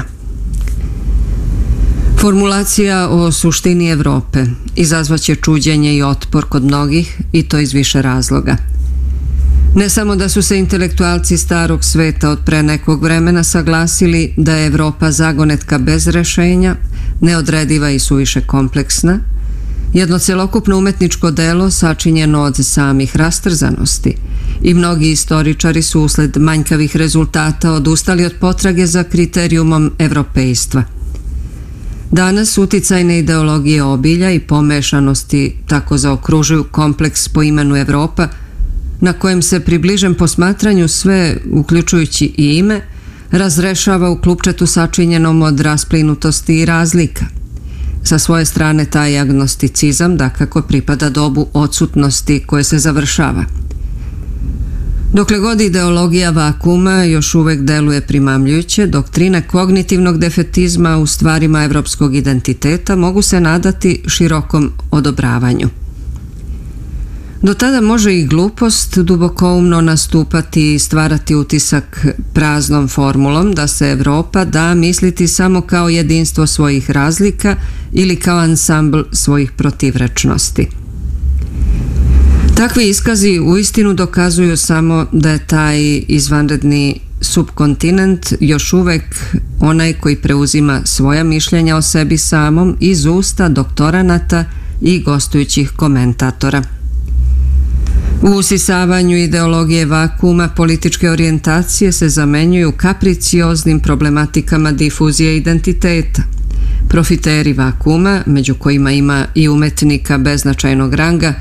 B: Formulacija o suštini Evrope izazvaće čuđenje i otpor kod mnogih, i to iz više razloga. Ne samo da su se intelektualci starog sveta od pre nekog vremena saglasili da je Evropa zagonetka bez rešenja, neodrediva i suviše kompleksna, jedno celokupno umetničko delo sačinjeno od samih rastrzanosti, i mnogi istoričari su usled manjkavih rezultata odustali od potrage za kriterijumom evropejstva. Danas uticajne ideologije obilja i pomešanosti tako zaokružuju kompleks po imenu Evropa, na kojem se pri bližem posmatranju sve, uključujući i ime, razrešava u klupčetu sačinjenom od rasplinutosti i razlika. Sa svoje strane taj agnosticizam dakako pripada dobu odsutnosti koje se završava. Dokle god ideologija vakuma još uvek deluje primamljujuće, doktrine kognitivnog defetizma u stvarima evropskog identiteta mogu se nadati širokom odobravanju. Do tada može i glupost dubokoumno nastupati i stvarati utisak praznom formulom da se Evropa da misliti samo kao jedinstvo svojih razlika ili kao ansambl svojih protivrečnosti. Takvi iskazi uistinu dokazuju samo da je taj izvanredni subkontinent još uvek onaj koji preuzima svoja mišljenja o sebi samom iz usta doktoranata i gostujućih komentatora. U usisavanju ideologije vakuma političke orijentacije se zamenjuju kapricioznim problematikama difuzije identiteta. Profiteri vakuma, među kojima ima i umetnika beznačajnog ranga,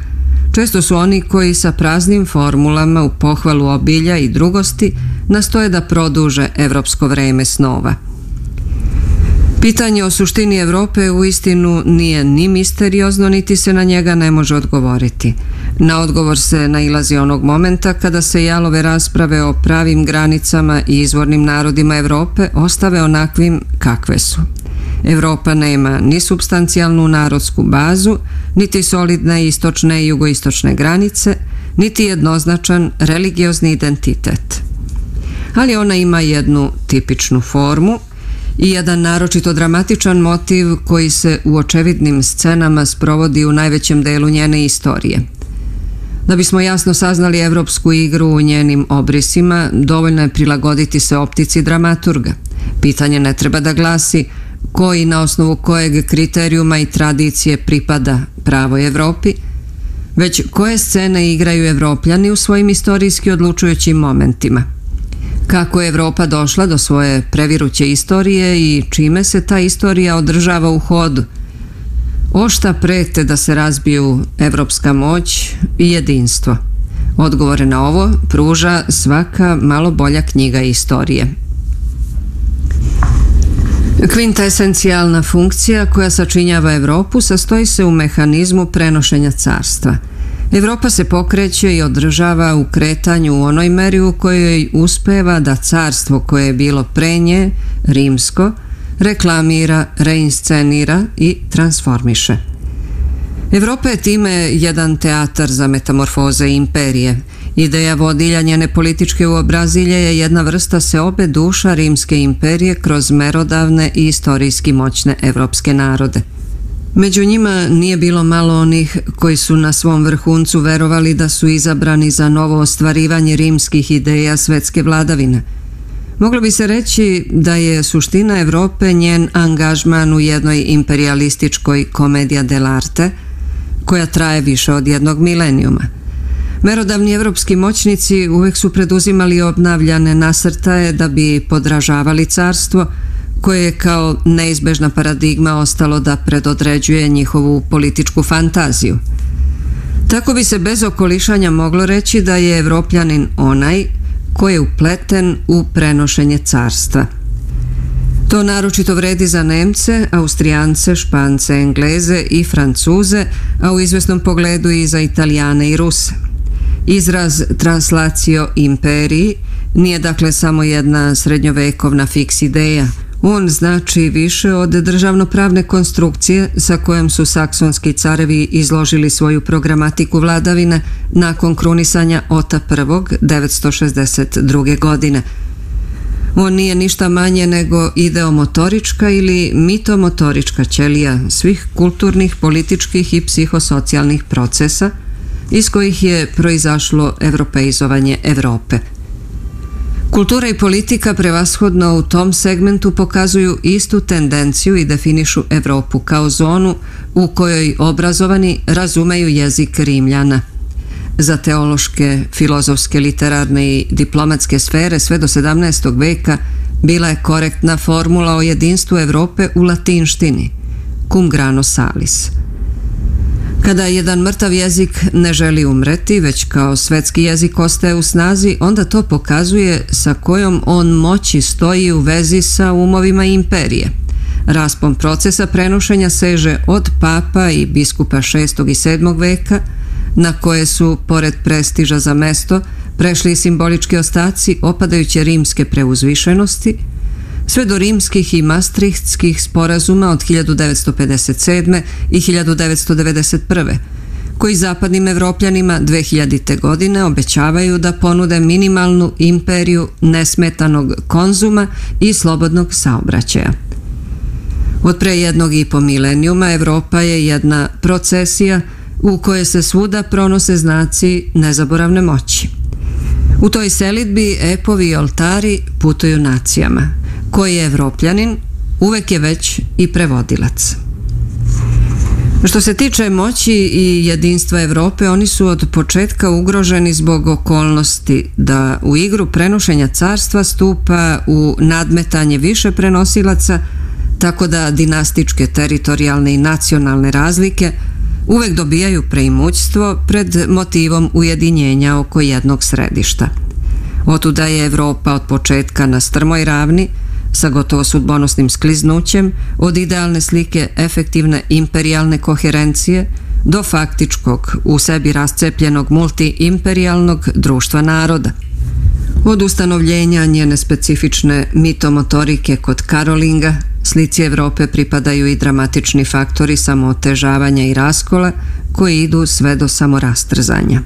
B: Često su oni koji sa praznim formulama u pohvalu obilja i drugosti nastoje da produže evropsko vreme snova. Pitanje o suštini Evrope uistinu nije ni misteriozno, niti se na njega ne može odgovoriti. Na odgovor se nailazi onog momenta kada se jalove rasprave o pravim granicama i izvornim narodima Evrope ostave onakvim kakve su. Evropa nema ni supstancijalnu narodsku bazu, niti solidne istočne i jugoistočne granice, niti jednoznačan religiozni identitet. Ali ona ima jednu tipičnu formu i jedan naročito dramatičan motiv koji se u očevidnim scenama sprovodi u najvećem delu njene istorije. Da bismo jasno saznali evropsku igru u njenim obrisima, dovoljno je prilagoditi se optici dramaturga. Pitanje ne treba da glasi koji na osnovu kojeg kriterijuma i tradicije pripada pravoj Evropi, već koje scene igraju Evropljani u svojim istorijski odlučujućim momentima. Kako je Evropa došla do svoje previruće istorije i čime se ta istorija održava u hodu? Ošta prete da se razbiju evropska moć i jedinstvo? Odgovore na ovo pruža svaka malo bolja knjiga istorije. Kvintesencijalna funkcija koja sačinjava Evropu sastoji se u mehanizmu prenošenja carstva. Evropa se pokreće i održava u kretanju u onoj meri u kojoj uspeva da carstvo koje je bilo pre nje, rimsko, reklamira, reinscenira i transformiše. Evropa je time jedan teatar za metamorfoze imperije. Ideja vodilja njene političke uobrazilje je jedna vrsta seobe duša rimske imperije kroz merodavne i istorijski moćne evropske narode. Među njima nije bilo malo onih koji su na svom vrhuncu verovali da su izabrani za novo ostvarivanje rimskih ideja svetske vladavine. Moglo bi se reći da je suština Evrope njen angažman u jednoj imperialističkoj komedija dell'arte, koja traje više od jednog milenijuma. Merodavni evropski moćnici uvek su preduzimali obnavljane nasrtaje da bi podražavali carstvo, koje je kao neizbežna paradigma ostalo da predodređuje njihovu političku fantaziju. Tako bi se bez okolišanja moglo reći da je Evropljanin onaj koji je upleten u prenošenje carstva. To naročito vredi za Nemce, Austrijance, Špance, Engleze i Francuze, a u izvesnom pogledu i za Italijane i Ruse. Izraz translacio imperiji nije dakle samo jedna srednjovekovna fiks ideja. On znači više od državnopravne konstrukcije sa kojom su saksonski carevi izložili svoju programatiku vladavine nakon krunisanja Ota I. devetsto šezdeset druge. godine. On nije ništa manje nego ideomotorička ili mitomotorička ćelija svih kulturnih, političkih i psihosocijalnih procesa iz kojih je proizašlo evropeizovanje Evrope. Kultura i politika prevashodno u tom segmentu pokazuju istu tendenciju i definišu Evropu kao zonu u kojoj obrazovani razumeju jezik Rimljana. Za teološke, filozofske, literarne i diplomatske sfere sve do sedamnaestog veka bila je korektna formula o jedinstvu Evrope u latinštini, cum grano salis. Kada jedan mrtav jezik ne želi umreti, već kao svetski jezik ostaje u snazi, onda to pokazuje sa kojom on moći stoji u vezi sa umovima imperije. Raspon procesa prenošenja seže od papa i biskupa šestog i sedmog veka, na koje su, pored prestiža za mesto, prešli simbolički ostaci opadajuće rimske preuzvišenosti, sve do rimskih i mastrihtskih sporazuma od hiljadu devetsto pedeset sedme. i hiljadu devetsto devedeset prve. koji zapadnim Evropljanima dve hiljadite. godine obećavaju da ponude minimalnu imperiju nesmetanog konzuma i slobodnog saobraćaja. Od pre jednog i po milenijuma Evropa je jedna procesija u kojoj se svuda pronose znaci nezaboravne moći. U toj selidbi epovi i oltari putuju nacijama. Koji je Evropljanin, uvek je već i prevodilac. Što se tiče moći i jedinstva Evrope, oni su od početka ugroženi zbog okolnosti da u igru prenošenja carstva stupa u nadmetanje više prenosilaca, tako da dinastičke, teritorijalne i nacionalne razlike uvek dobijaju preimućstvo pred motivom ujedinjenja oko jednog središta. Otuda je Evropa od početka na strmoj ravni, sa gotovo sudbonosnim skliznućem, od idealne slike efektivne imperijalne koherencije do faktičkog, u sebi rascepljenog multiimperijalnog društva naroda. Od ustanovljenja njene specifične mitomotorike kod Karolinga, slici Evrope pripadaju i dramatični faktori samootežavanja i raskola koji idu sve do samorastrzanja.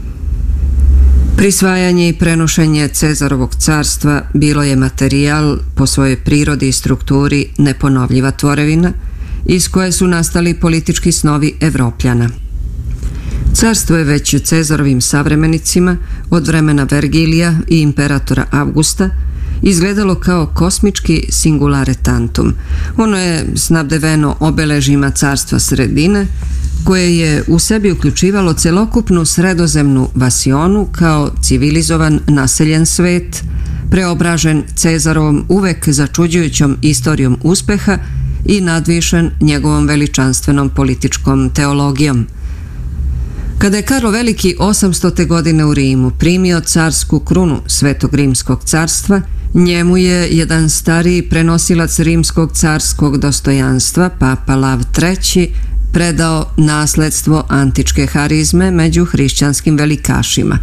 B: Prisvajanje i prenošenje Cezarovog carstva bilo je materijal, po svojoj prirodi i strukturi neponovljiva tvorevina, iz koje su nastali politički snovi Evropljana. Carstvo je već Cezarovim savremenicima od vremena Vergilija i imperatora Avgusta izgledalo kao kosmički singulare tantum. Ono je snabdeveno obeležjima carstva sredine, koje je u sebi uključivalo celokupnu sredozemnu vasionu kao civilizovan naseljen svet, preobražen Cezarovom uvek začuđujućom istorijom uspeha i nadvišen njegovom veličanstvenom političkom teologijom. Kada je Karlo Veliki osamstote godine u Rimu primio carsku krunu Svetog Rimskog carstva, njemu je jedan stariji prenosilac rimskog carskog dostojanstva, Papa Lav treći, predao nasledstvo antičke harizme među hrišćanskim velikašima.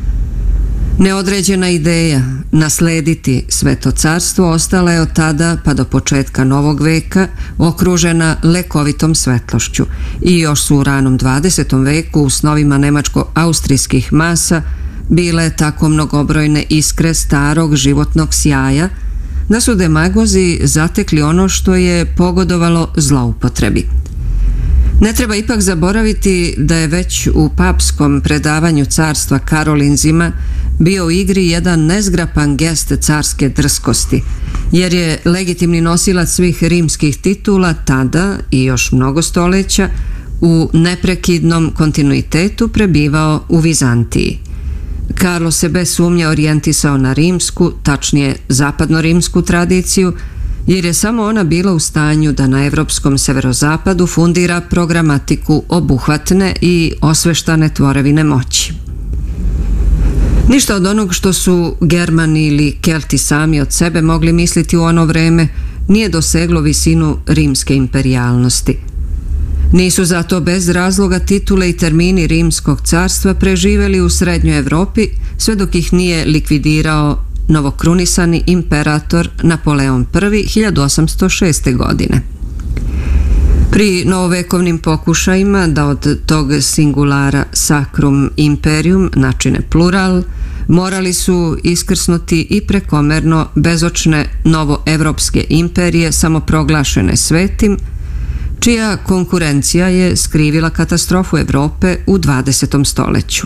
B: Neodređena ideja naslediti Sveto carstvo ostala je od tada pa do početka novog veka okružena lekovitom svetlošću i još su u ranom dvadesetom veku u snovima nemačko-austrijskih masa bile tako mnogobrojne iskre starog životnog sjaja da su demagozi zatekli ono što je pogodovalo zloupotrebi. Ne treba ipak zaboraviti da je već u papskom predavanju carstva Karolinzima bio u igri jedan nezgrapan gest carske drskosti, jer je legitimni nosilac svih rimskih titula tada i još mnogo stoleća u neprekidnom kontinuitetu prebivao u Vizantiji. Karlo se bez sumnje orijentisao na rimsku, tačnije zapadno-rimsku tradiciju, jer je samo ona bila u stanju da na evropskom severozapadu fundira programatiku obuhvatne i osveštane tvorevine moći. Ništa od onog što su Germani ili Kelti sami od sebe mogli misliti u ono vreme nije doseglo visinu rimske imperijalnosti. Nisu zato bez razloga titule i termini rimskog carstva preživeli u srednjoj Evropi sve dok ih nije likvidirao novokrunisani imperator Napoleon prvi hiljadu osamsto šeste. godine. Pri novovekovnim pokušajima da od tog singulara sacrum imperium načine plural, morali su iskrsnuti i prekomerno bezočne novoevropske imperije samoproglašene svetim, čija konkurencija je skrivila katastrofu Evrope u dvadesetom stoleću.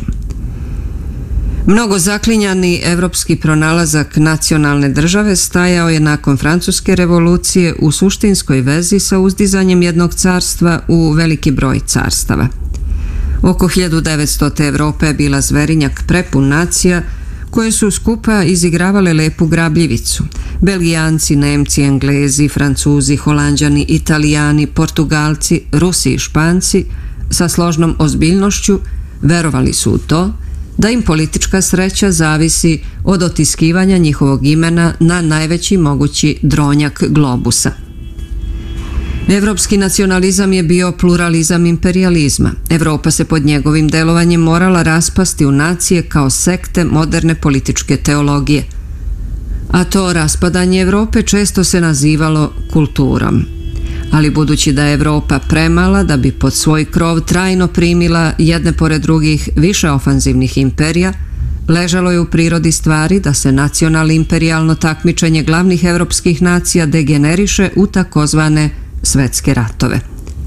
B: Mnogo zaklinjani evropski pronalazak nacionalne države stajao je nakon Francuske revolucije u suštinskoj vezi sa uzdizanjem jednog carstva u veliki broj carstava. Oko hiljadu devetstote. Evropa je bila zverinjak prepun nacija koje su skupa izigravale lepu grabljivicu. Belgijanci, Nemci, Englezi, Francuzi, Holanđani, Italijani, Portugalci, Rusi i Španci sa složnom ozbiljnošću verovali su u to da im politička sreća zavisi od otiskivanja njihovog imena na najveći mogući dronjak globusa. Evropski nacionalizam je bio pluralizam imperijalizma. Evropa se pod njegovim delovanjem morala raspasti u nacije kao sekte moderne političke teologije. A to raspadanje Evrope često se nazivalo kulturom. Ali budući da je Evropa premala da bi pod svoj krov trajno primila jedne pored drugih više ofanzivnih imperija, ležalo je u prirodi stvari da se nacionalno imperijalno takmičenje glavnih evropskih nacija degeneriše u takozvane svetske ratove.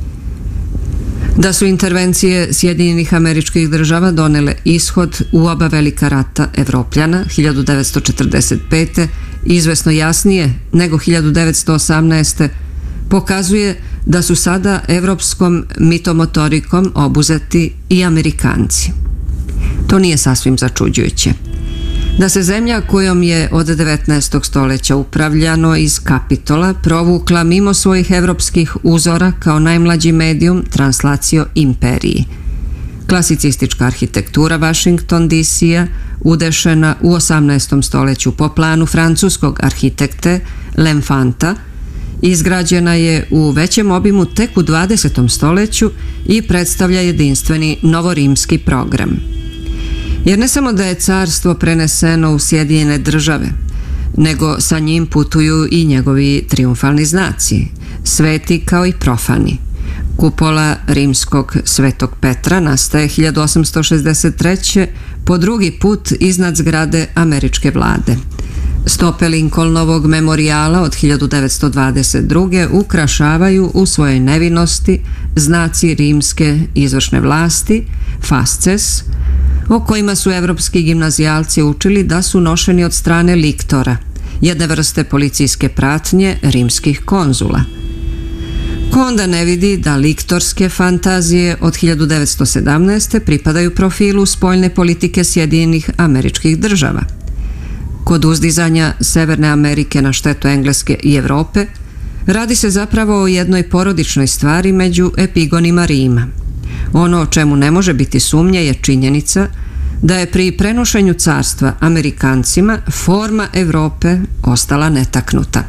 B: Da su intervencije Sjedinjenih Američkih Država donele ishod u oba velika rata Evropljana hiljadu devetsto četrdeset pete. izvesno jasnije nego hiljadu devetsto osamnaeste. pokazuje da su sada evropskom mitomotorikom obuzeti i Amerikanci. To nije sasvim začuđujuće. Da se zemlja kojom je od devetnaestog stoljeća upravljano iz Kapitola provukla mimo svojih evropskih uzora kao najmlađi medijum translacio imperiji. Klasicistička arhitektura Washington D C-a, udešena u osamnaestom stoljeću po planu francuskog arhitekte L'Enfanta, izgrađena je u većem obimu tek u dvadesetom stoljeću i predstavlja jedinstveni novorimski program. Jer ne samo da je carstvo preneseno u Sjedinjene države, nego sa njim putuju i njegovi triumfalni znaci, sveti kao i profani. Kupola rimskog Svetog Petra nastaje hiljadu osamsto šezdeset treće po drugi put iznad zgrade američke vlade. Stope Lincolnovog memorijala od hiljadu devetsto dvadeset druge ukrašavaju u svojoj nevinosti znaci rimske izvršne vlasti, fasces, o kojima su evropski gimnazijalci učili da su nošeni od strane liktora, jedne vrste policijske pratnje rimskih konzula. Ko onda ne vidi da liktorske fantazije od hiljadu devetsto sedamnaeste pripadaju profilu spoljne politike Sjedinjenih Američkih Država. Kod uzdizanja Severne Amerike na štetu Engleske i Evrope radi se zapravo o jednoj porodičnoj stvari među epigonima Rima. Ono o čemu ne može biti sumnje je činjenica da je pri prenošenju carstva Amerikancima forma Evrope ostala netaknuta.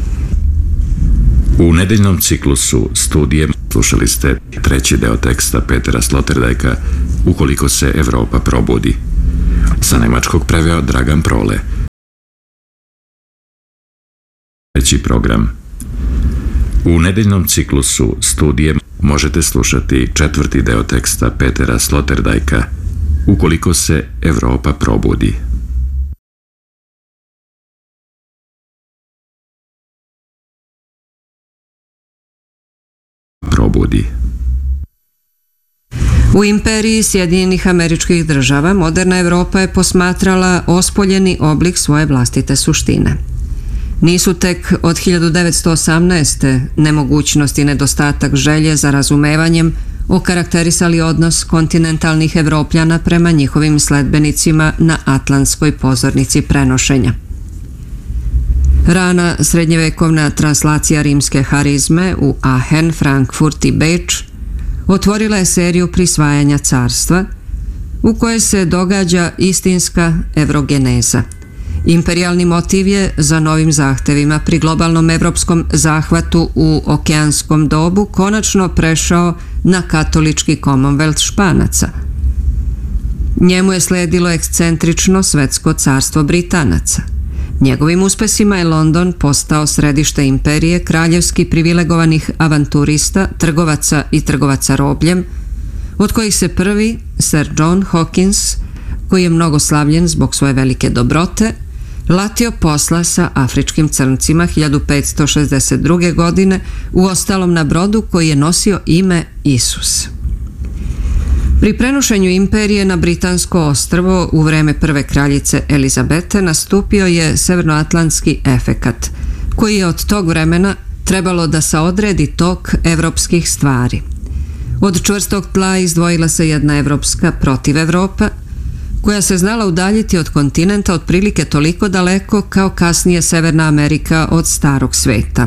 A: U nedeljnom ciklusu studije slušali ste treći deo teksta Petera Sloterdajka Ukoliko se Evropa probudi. Sa nemačkog preveo Dragan Prole. Treći program. U nedeljnom ciklusu studije možete slušati četvrti deo teksta Petera Sloterdajka Ukoliko se Evropa probudi. Probudi.
B: U imperiji Sjedinjenih Američkih Država moderna Evropa je posmatrala ospoljeni oblik svoje vlastite suštine. Nisu tek od hiljadu devetsto osamnaeste nemogućnost i nedostatak želje za razumevanjem okarakterisali odnos kontinentalnih Evropljana prema njihovim sledbenicima na atlantskoj pozornici prenošenja. Rana srednjevekovna translacija rimske harizme u Aachen, Frankfurt i Beč otvorila je seriju prisvajanja carstva u kojoj se događa istinska evrogeneza. Imperijalni motiv je za novim zahtevima pri globalnom evropskom zahvatu u okeanskom dobu konačno prešao na katolički Commonwealth Španaca. Njemu je sledilo ekscentrično svetsko carstvo Britanaca. Njegovim uspesima je London postao središte imperije kraljevski privilegovanih avanturista, trgovaca i trgovaca robljem, od kojih se prvi, Sir John Hawkins, koji je mnogo slavljen zbog svoje velike dobrote, latio posla sa afričkim crncima hiljadu petsto šezdeset druge. godine, uostalom na brodu koji je nosio ime Isus. Pri prenošenju imperije na Britansko ostrvo u vreme prve kraljice Elizabete nastupio je severnoatlantski efekat, koji je od tog vremena trebalo da saodredi tok evropskih stvari. Od čvrstog tla izdvojila se jedna evropska protiv Evropa, koja se znala udaljiti od kontinenta otprilike toliko daleko kao kasnije Severna Amerika od starog sveta.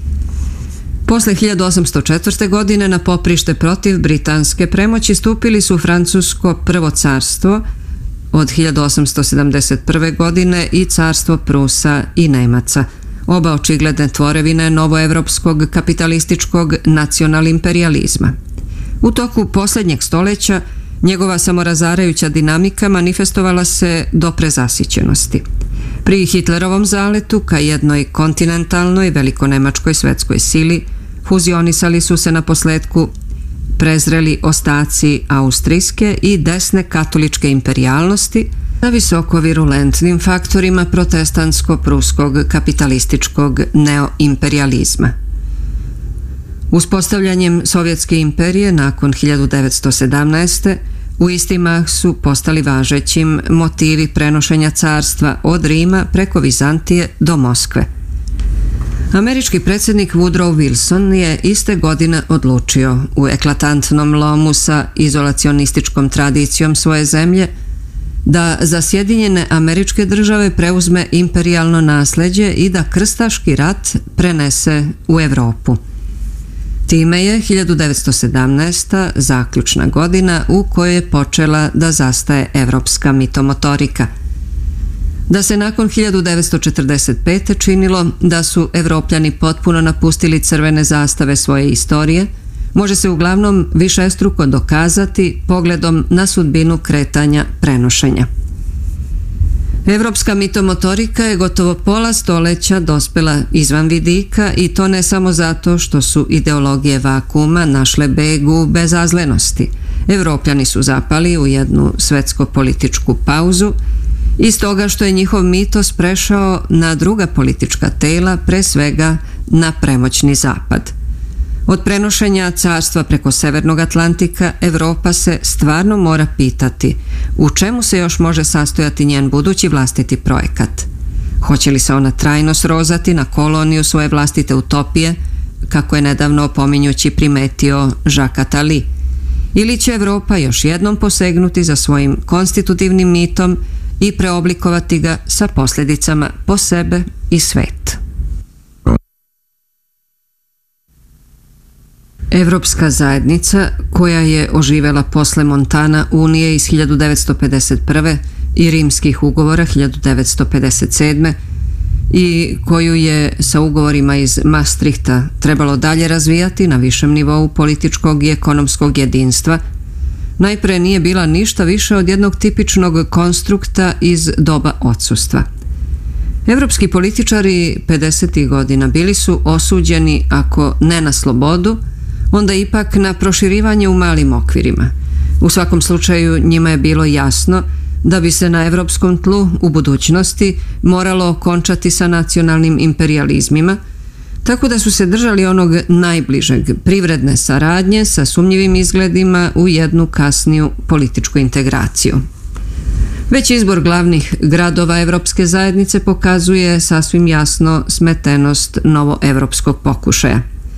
B: Posle hiljadu osamsto četvrte. godine na poprište protiv britanske premoći stupili su Francusko prvo carstvo od hiljadu osamsto sedamdeset prve. godine i carstvo Prusa i Nemaca, oba očigledne tvorevine novoevropskog kapitalističkog nacionalimperializma. U toku posljednjeg stoljeća njegova samorazarajuća dinamika manifestovala se do prezasićenosti. Pri Hitlerovom zaletu ka jednoj kontinentalnoj velikonemačkoj svetskoj sili fuzionisali su se na posledku prezreli ostaci austrijske i desne katoličke imperijalnosti na visoko virulentnim faktorima protestantsko-pruskog kapitalističkog neoimperializma. Uspostavljanjem Sovjetske imperije nakon hiljadu devetsto sedamnaeste. u isti mah su postali važećim motivi prenošenja carstva od Rima preko Vizantije do Moskve. Američki predsjednik Woodrow Wilson je iste godine odlučio u eklatantnom lomu sa izolacionističkom tradicijom svoje zemlje da za Sjedinjene Američke Države preuzme imperijalno nasleđe i da krstaški rat prenese u Europu. Time je hiljadu devetsto sedamnaesta. zaključna godina u kojoj je počela da zastaje evropska mitomotorika. Da se nakon hiljadu devetsto četrdeset pete. činilo da su Evropljani potpuno napustili crvene zastave svoje istorije, može se uglavnom višestruko dokazati pogledom na sudbinu kretanja prenošenja. Evropska mitomotorika je gotovo pola stoleća dospela izvan vidika i to ne samo zato što su ideologije vakuma našle beg u bezazlenosti. Evropljani su zapali u jednu svetsko-političku pauzu i stoga što je njihov mitos prešao na druga politička tela, pre svega na premoćni zapad. Od prenošenja carstva preko Severnog Atlantika Evropa se stvarno mora pitati u čemu se još može sastojati njen budući vlastiti projekat. Hoće li se ona trajno srozati na koloniju svoje vlastite utopije, kako je nedavno opominjući primetio Jacques Attali, ili će Evropa još jednom posegnuti za svojim konstitutivnim mitom i preoblikovati ga sa posljedicama po sebe i svet. Evropska zajednica, koja je oživela posle Montana unije iz hiljadu devetsto pedeset prve. i rimskih ugovora hiljadu devetsto pedeset sedme. i koju je sa ugovorima iz Maastrichta trebalo dalje razvijati na višem nivou političkog i ekonomskog jedinstva, najpre nije bila ništa više od jednog tipičnog konstrukta iz doba odsustva. Evropski političari pedesetih godina bili su osuđeni, ako ne na slobodu, onda ipak na proširivanje u malim okvirima. U svakom slučaju njima je bilo jasno da bi se na evropskom tlu u budućnosti moralo okončati sa nacionalnim imperijalizmima, tako da su se držali onog najbližeg, privredne saradnje sa sumnjivim izgledima u jednu kasniju političku integraciju. Već izbor glavnih gradova Evropske zajednice pokazuje sasvim jasno smetenost novoevropskog pokušaja.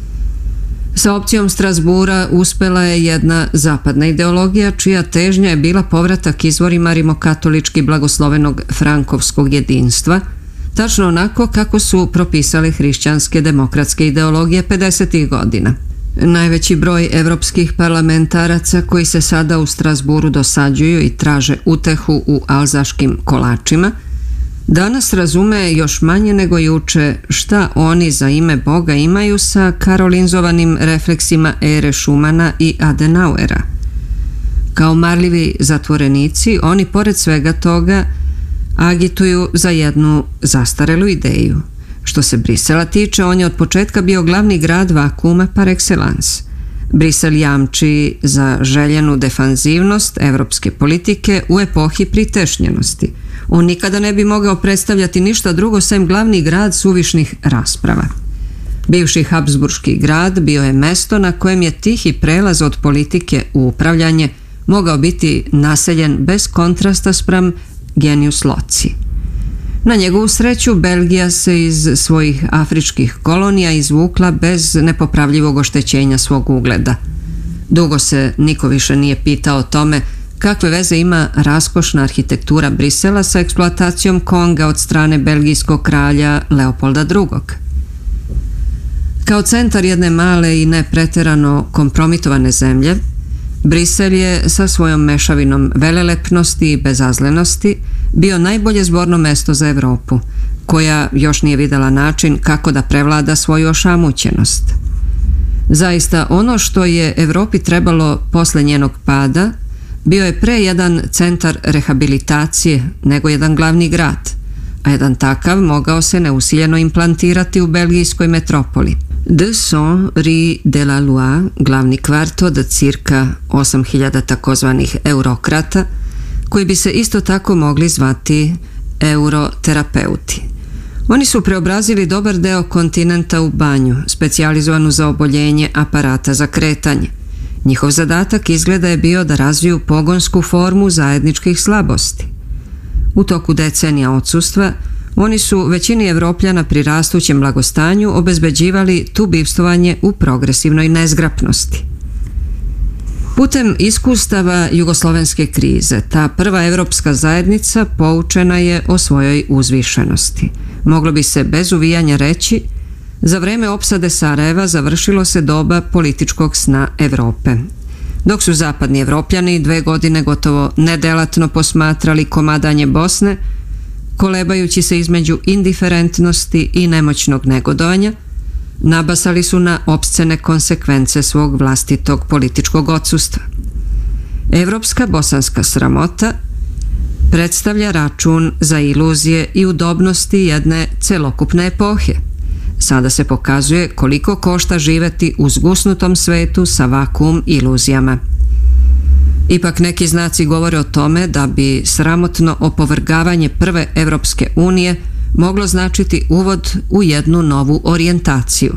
B: Sa opcijom Strasbura uspela je jedna zapadna ideologija čija težnja je bila povratak izvorima rimokatolički blagoslovenog frankovskog jedinstva, tačno onako kako su propisale hrišćanske demokratske ideologije pedesetih godina. Najveći broj evropskih parlamentaraca koji se sada u Strasburu dosađuju i traže utehu u alzaškim kolačima, danas razume još manje nego juče šta oni za ime Boga imaju sa karolinzovanim refleksima ere Schumana i Adenauera. Kao marljivi zatvorenici, oni pored svega toga agituju za jednu zastarelu ideju. Što se Brisela tiče, on je od početka bio glavni grad vakuma par excellence. Brisel jamči za željenu defanzivnost evropske politike u epohi pritešnjenosti. On nikada ne bi mogao predstavljati ništa drugo sem glavni grad suvišnih rasprava. Bivši Habsburški grad bio je mesto na kojem je tihi prelaz od politike u upravljanje mogao biti naseljen bez kontrasta spram genius loci. Na njegovu sreću, Belgija se iz svojih afričkih kolonija izvukla bez nepopravljivog oštećenja svog ugleda. Dugo se niko više nije pitao o tome kakve veze ima raskošna arhitektura Brisela sa eksploatacijom Konga od strane belgijskog kralja Leopolda drugog. Kao centar jedne male i ne preterano kompromitovane zemlje, Brisel je sa svojom mešavinom velelepnosti i bezazlenosti bio najbolje zborno mesto za Evropu, koja još nije videla način kako da prevlada svoju ošamućenost. Zaista, ono što je Evropi trebalo posle njenog pada bio je pre jedan centar rehabilitacije nego jedan glavni grad, a jedan takav mogao se neusiljeno implantirati u belgijskoj metropoli. deux cents Rue de la Loi, glavni kvart od cirka osam hiljada takozvanih eurokrata, koji bi se isto tako mogli zvati euroterapeuti. Oni su preobrazili dobar deo kontinenta u banju, specijalizovanu za oboljenje aparata za kretanje. Njihov zadatak izgleda je bio da razviju pogonsku formu zajedničkih slabosti. U toku decenija odsustva, oni su većini Evropljana pri rastućem blagostanju obezbeđivali tu bivstvovanje u progresivnoj nezgrapnosti. Putem iskustava jugoslovenske krize, ta prva evropska zajednica poučena je o svojoj uzvišenosti. Moglo bi se bez uvijanja reći, za vreme opsade Sarajeva završilo se doba političkog sna Evrope. Dok su zapadni Evropljani dve godine gotovo nedelatno posmatrali komadanje Bosne, kolebajući se između indiferentnosti i nemoćnog negodovanja, nabasali su na opscene konsekvence svog vlastitog političkog odsustva. Evropska bosanska sramota predstavlja račun za iluzije i udobnosti jedne celokupne epohe. Sada se pokazuje koliko košta živeti u zgusnutom svetu sa vakuum iluzijama. Ipak neki znaci govore o tome da bi sramotno opovrgavanje prve Evropske unije moglo značiti uvod u jednu novu orijentaciju.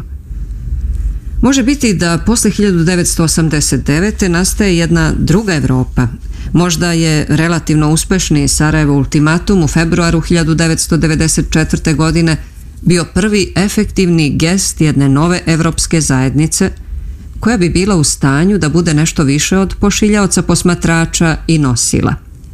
B: Može biti da posle hiljadu devetsto osamdeset devete. nastaje jedna druga Evropa. Možda je relativno uspešni Sarajevo ultimatum u februaru hiljadu devetsto devedeset četvrte. godine bio prvi efektivni gest jedne nove evropske zajednice koja bi bila u stanju da bude nešto više od pošiljaoca posmatrača i nosila.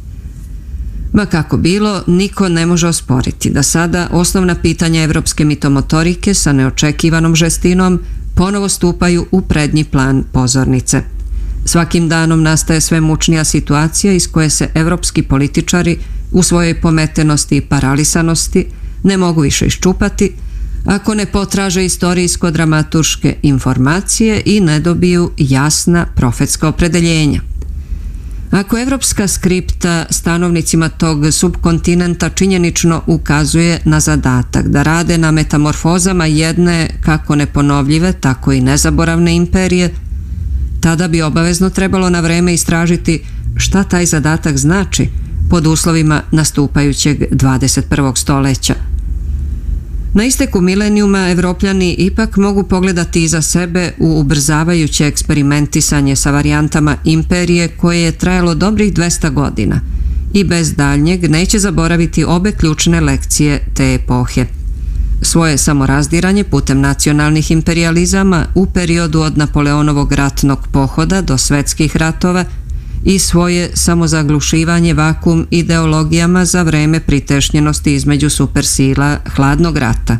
B: Ma kako bilo, niko ne može osporiti da sada osnovna pitanja evropske mitomotorike sa neočekivanom žestinom ponovo stupaju u prednji plan pozornice. Svakim danom nastaje sve mučnija situacija iz koje se evropski političari u svojoj pometenosti i paralisanosti ne mogu više iščupati ako ne potraže istorijsko-dramaturške informacije i ne dobiju jasna profetska opredeljenja. Ako evropska skripta stanovnicima tog subkontinenta činjenično ukazuje na zadatak da rade na metamorfozama jedne kako neponovljive, tako i nezaboravne imperije, tada bi obavezno trebalo na vreme istražiti šta taj zadatak znači pod uslovima nastupajućeg dvadeset prvog stoleća. Na isteku milenijuma Evropljani ipak mogu pogledati iza sebe u ubrzavajuće eksperimentisanje sa varijantama imperije koje je trajalo dobrih dvesta godina i bez daljnjeg neće zaboraviti obe ključne lekcije te epohe. Svoje samorazdiranje putem nacionalnih imperijalizama u periodu od Napoleonovog ratnog pohoda do svetskih ratova i svoje samozaglušivanje vakuum ideologijama za vreme pritešnjenosti između supersila hladnog rata.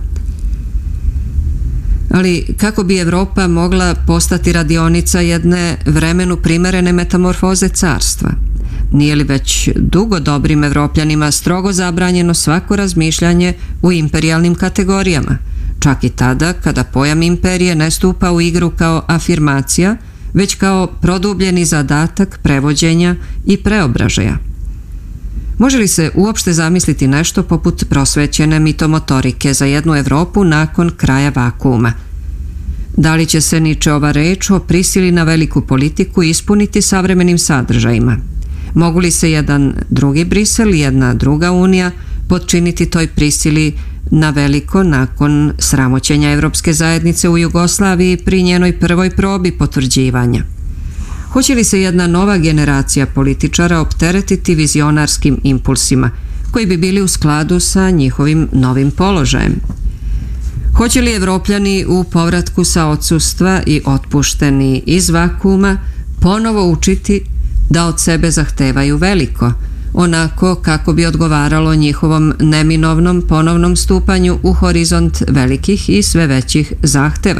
B: Ali kako bi Evropa mogla postati radionica jedne vremenu primerene metamorfoze carstva? Nije li već dugo dobrim Evropljanima strogo zabranjeno svako razmišljanje u imperijalnim kategorijama, čak i tada kada pojam imperije ne stupa u igru kao afirmacija, već kao produbljeni zadatak prevođenja i preobražaja? Može li se uopšte zamisliti nešto poput prosvećene mitomotorike za jednu Evropu nakon kraja vakuuma? Da li će se Ničeova reč o prisili na veliku politiku ispuniti savremenim sadržajima? Mogu li se jedan drugi Brisel i jedna druga unija potčiniti toj prisili na veliko nakon sramoćenja Evropske zajednice u Jugoslaviji pri njenoj prvoj probi potvrđivanja? Hoće li se jedna nova generacija političara opteretiti vizionarskim impulsima koji bi bili u skladu sa njihovim novim položajem? Hoće li Evropljani u povratku sa odsustva i otpušteni iz vakuuma ponovo učiti da od sebe zahtevaju veliko, onako kako bi odgovaralo njihovom neminovnom ponovnom stupanju u horizont velikih i sve većih zahteva?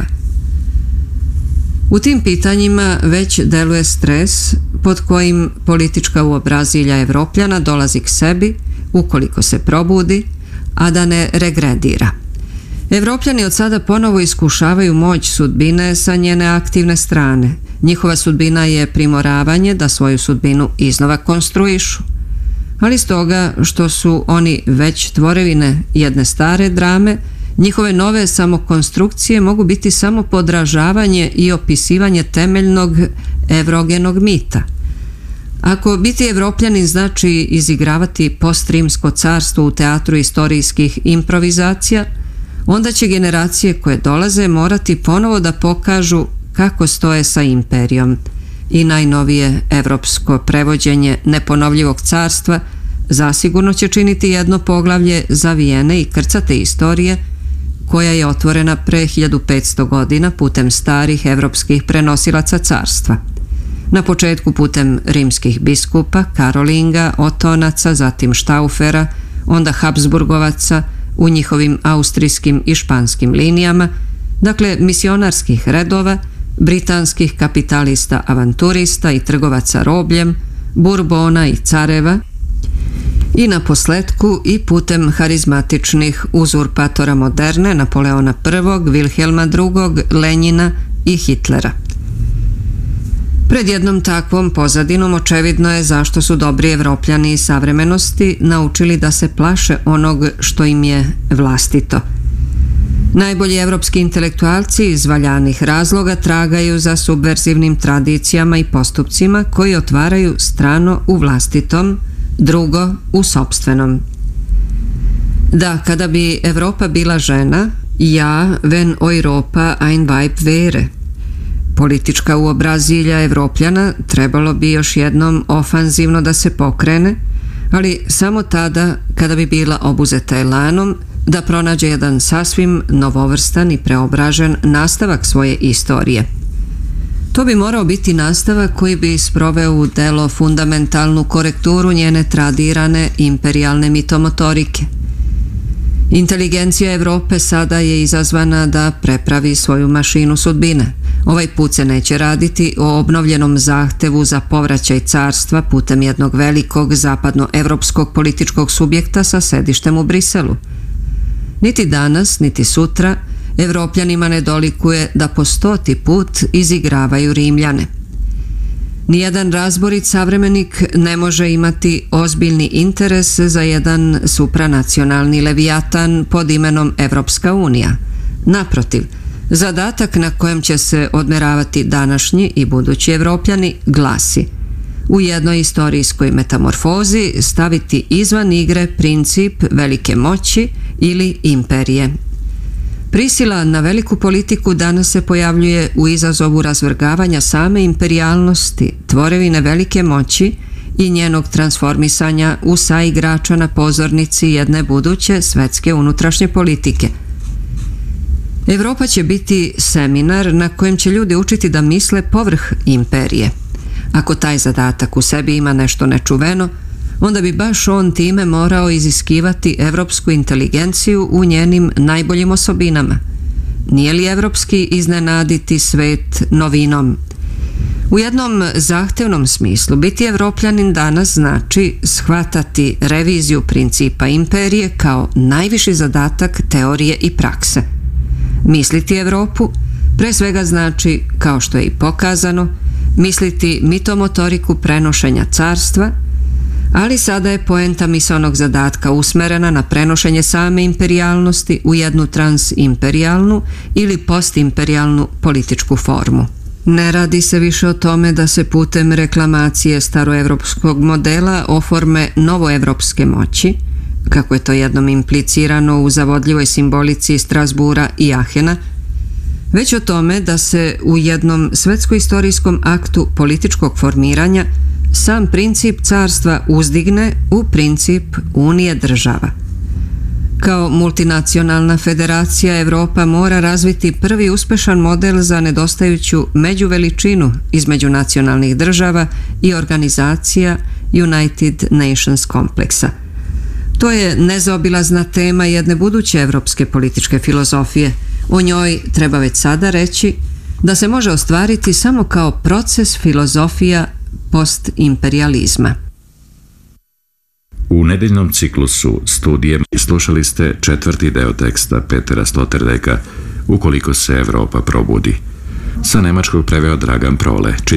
B: U tim pitanjima već deluje stres pod kojim politička uobrazilja Evropljana dolazi k sebi ukoliko se probudi, a da ne regredira. Evropljani od sada ponovo iskušavaju moć sudbine sa njene aktivne strane. Njihova sudbina je primoravanje da svoju sudbinu iznova konstruišu. Ali stoga što su oni već tvorevine jedne stare drame, njihove nove samokonstrukcije mogu biti samo podražavanje i opisivanje temeljnog evrogenog mita. Ako biti Evropljanin znači izigravati postrimsko carstvo u teatru istorijskih improvizacija, onda će generacije koje dolaze morati ponovo da pokažu kako stoje sa imperijom i najnovije evropsko prevođenje neponovljivog carstva zasigurno će činiti jedno poglavlje zavijene i krcate istorije koja je otvorena pre hiljadu petsto godina putem starih evropskih prenosilaca carstva. Na početku putem rimskih biskupa, Karolinga, Otonaca, zatim Štaufera, onda Habsburgovaca u njihovim austrijskim i španskim linijama, dakle misionarskih redova, britanskih kapitalista, avanturista i trgovaca robljem, Burbona i careva, i na posletku i putem harizmatičnih uzurpatora moderne Napoleona prvog, Vilhelma drugog, Lenjina i Hitlera. Pred jednom takvom pozadinom očevidno je zašto su dobri Evropljani i savremenosti naučili da se plaše onog što im je vlastito. Najbolji evropski intelektualci iz valjanih razloga tragaju za subverzivnim tradicijama i postupcima koji otvaraju strano u vlastitom, drugo u sopstvenom. Da, kada bi Evropa bila žena, ja, wenn Europa ein Weib wäre. Politička uobrazilja Evropljana trebalo bi još jednom ofanzivno da se pokrene, ali samo tada kada bi bila obuzeta elanom da pronađe jedan sasvim novovrstan i preobražen nastavak svoje istorije. To bi morao biti nastavak koji bi sproveo u delo fundamentalnu korekturu njene tradirane imperijalne mitomotorike. Inteligencija Evrope sada je izazvana da prepravi svoju mašinu sudbine. Ovaj put se neće raditi o obnovljenom zahtevu za povraćaj carstva putem jednog velikog zapadnoevropskog političkog subjekta sa sedištem u Briselu. Niti danas, niti sutra, Evropljanima ne dolikuje da po stoti put izigravaju Rimljane. Nijedan razborit savremenik ne može imati ozbiljni interes za jedan supranacionalni levijatan pod imenom Evropska unija. Naprotiv, zadatak na kojem će se odmeravati današnji i budući Evropljani glasi: u jednoj istorijskoj metamorfozi staviti izvan igre princip velike moći ili imperije. Prisila na veliku politiku danas se pojavljuje u izazovu razvrgavanja same imperijalnosti, tvorevine velike moći i njenog transformisanja u saigrača na pozornici jedne buduće svetske unutrašnje politike. Evropa će biti seminar na kojem će ljudi učiti da misle povrh imperije. Ako taj zadatak u sebi ima nešto nečuveno, onda bi baš on time morao iziskivati evropsku inteligenciju u njenim najboljim osobinama. Nije li evropski iznenaditi svet novinom? U jednom zahtevnom smislu biti Evropljanin danas znači shvatati reviziju principa imperije kao najviši zadatak teorije i prakse. Misliti Evropu pre svega znači, kao što je i pokazano, misliti mitomotoriku prenošenja carstva, ali sada je poenta misaonog zadatka usmerena na prenošenje same imperijalnosti u jednu transimperijalnu ili postimperijalnu političku formu. Ne radi se više o tome da se putem reklamacije staroevropskog modela oforme novoevropske moći, kako je to jednom implicirano u zavodljivoj simbolici Strasbura i Ahena, već o tome da se u jednom svetsko-istorijskom aktu političkog formiranja sam princip carstva uzdigne u princip unije država. Kao multinacionalna federacija Evropa mora razviti prvi uspešan model za nedostajuću međuveličinu između nacionalnih država i organizacija United Nations kompleksa. To je nezaobilazna tema jedne buduće evropske političke filozofije. O njoj treba već sada reći da se može ostvariti samo kao proces filozofija postimperializma.
A: U nedeljnom ciklusu studije slušali ste četvrti deo teksta Petera Sloterdijka Ukoliko se Evropa probudi. Sa nemačkog preveo Dragan Prole.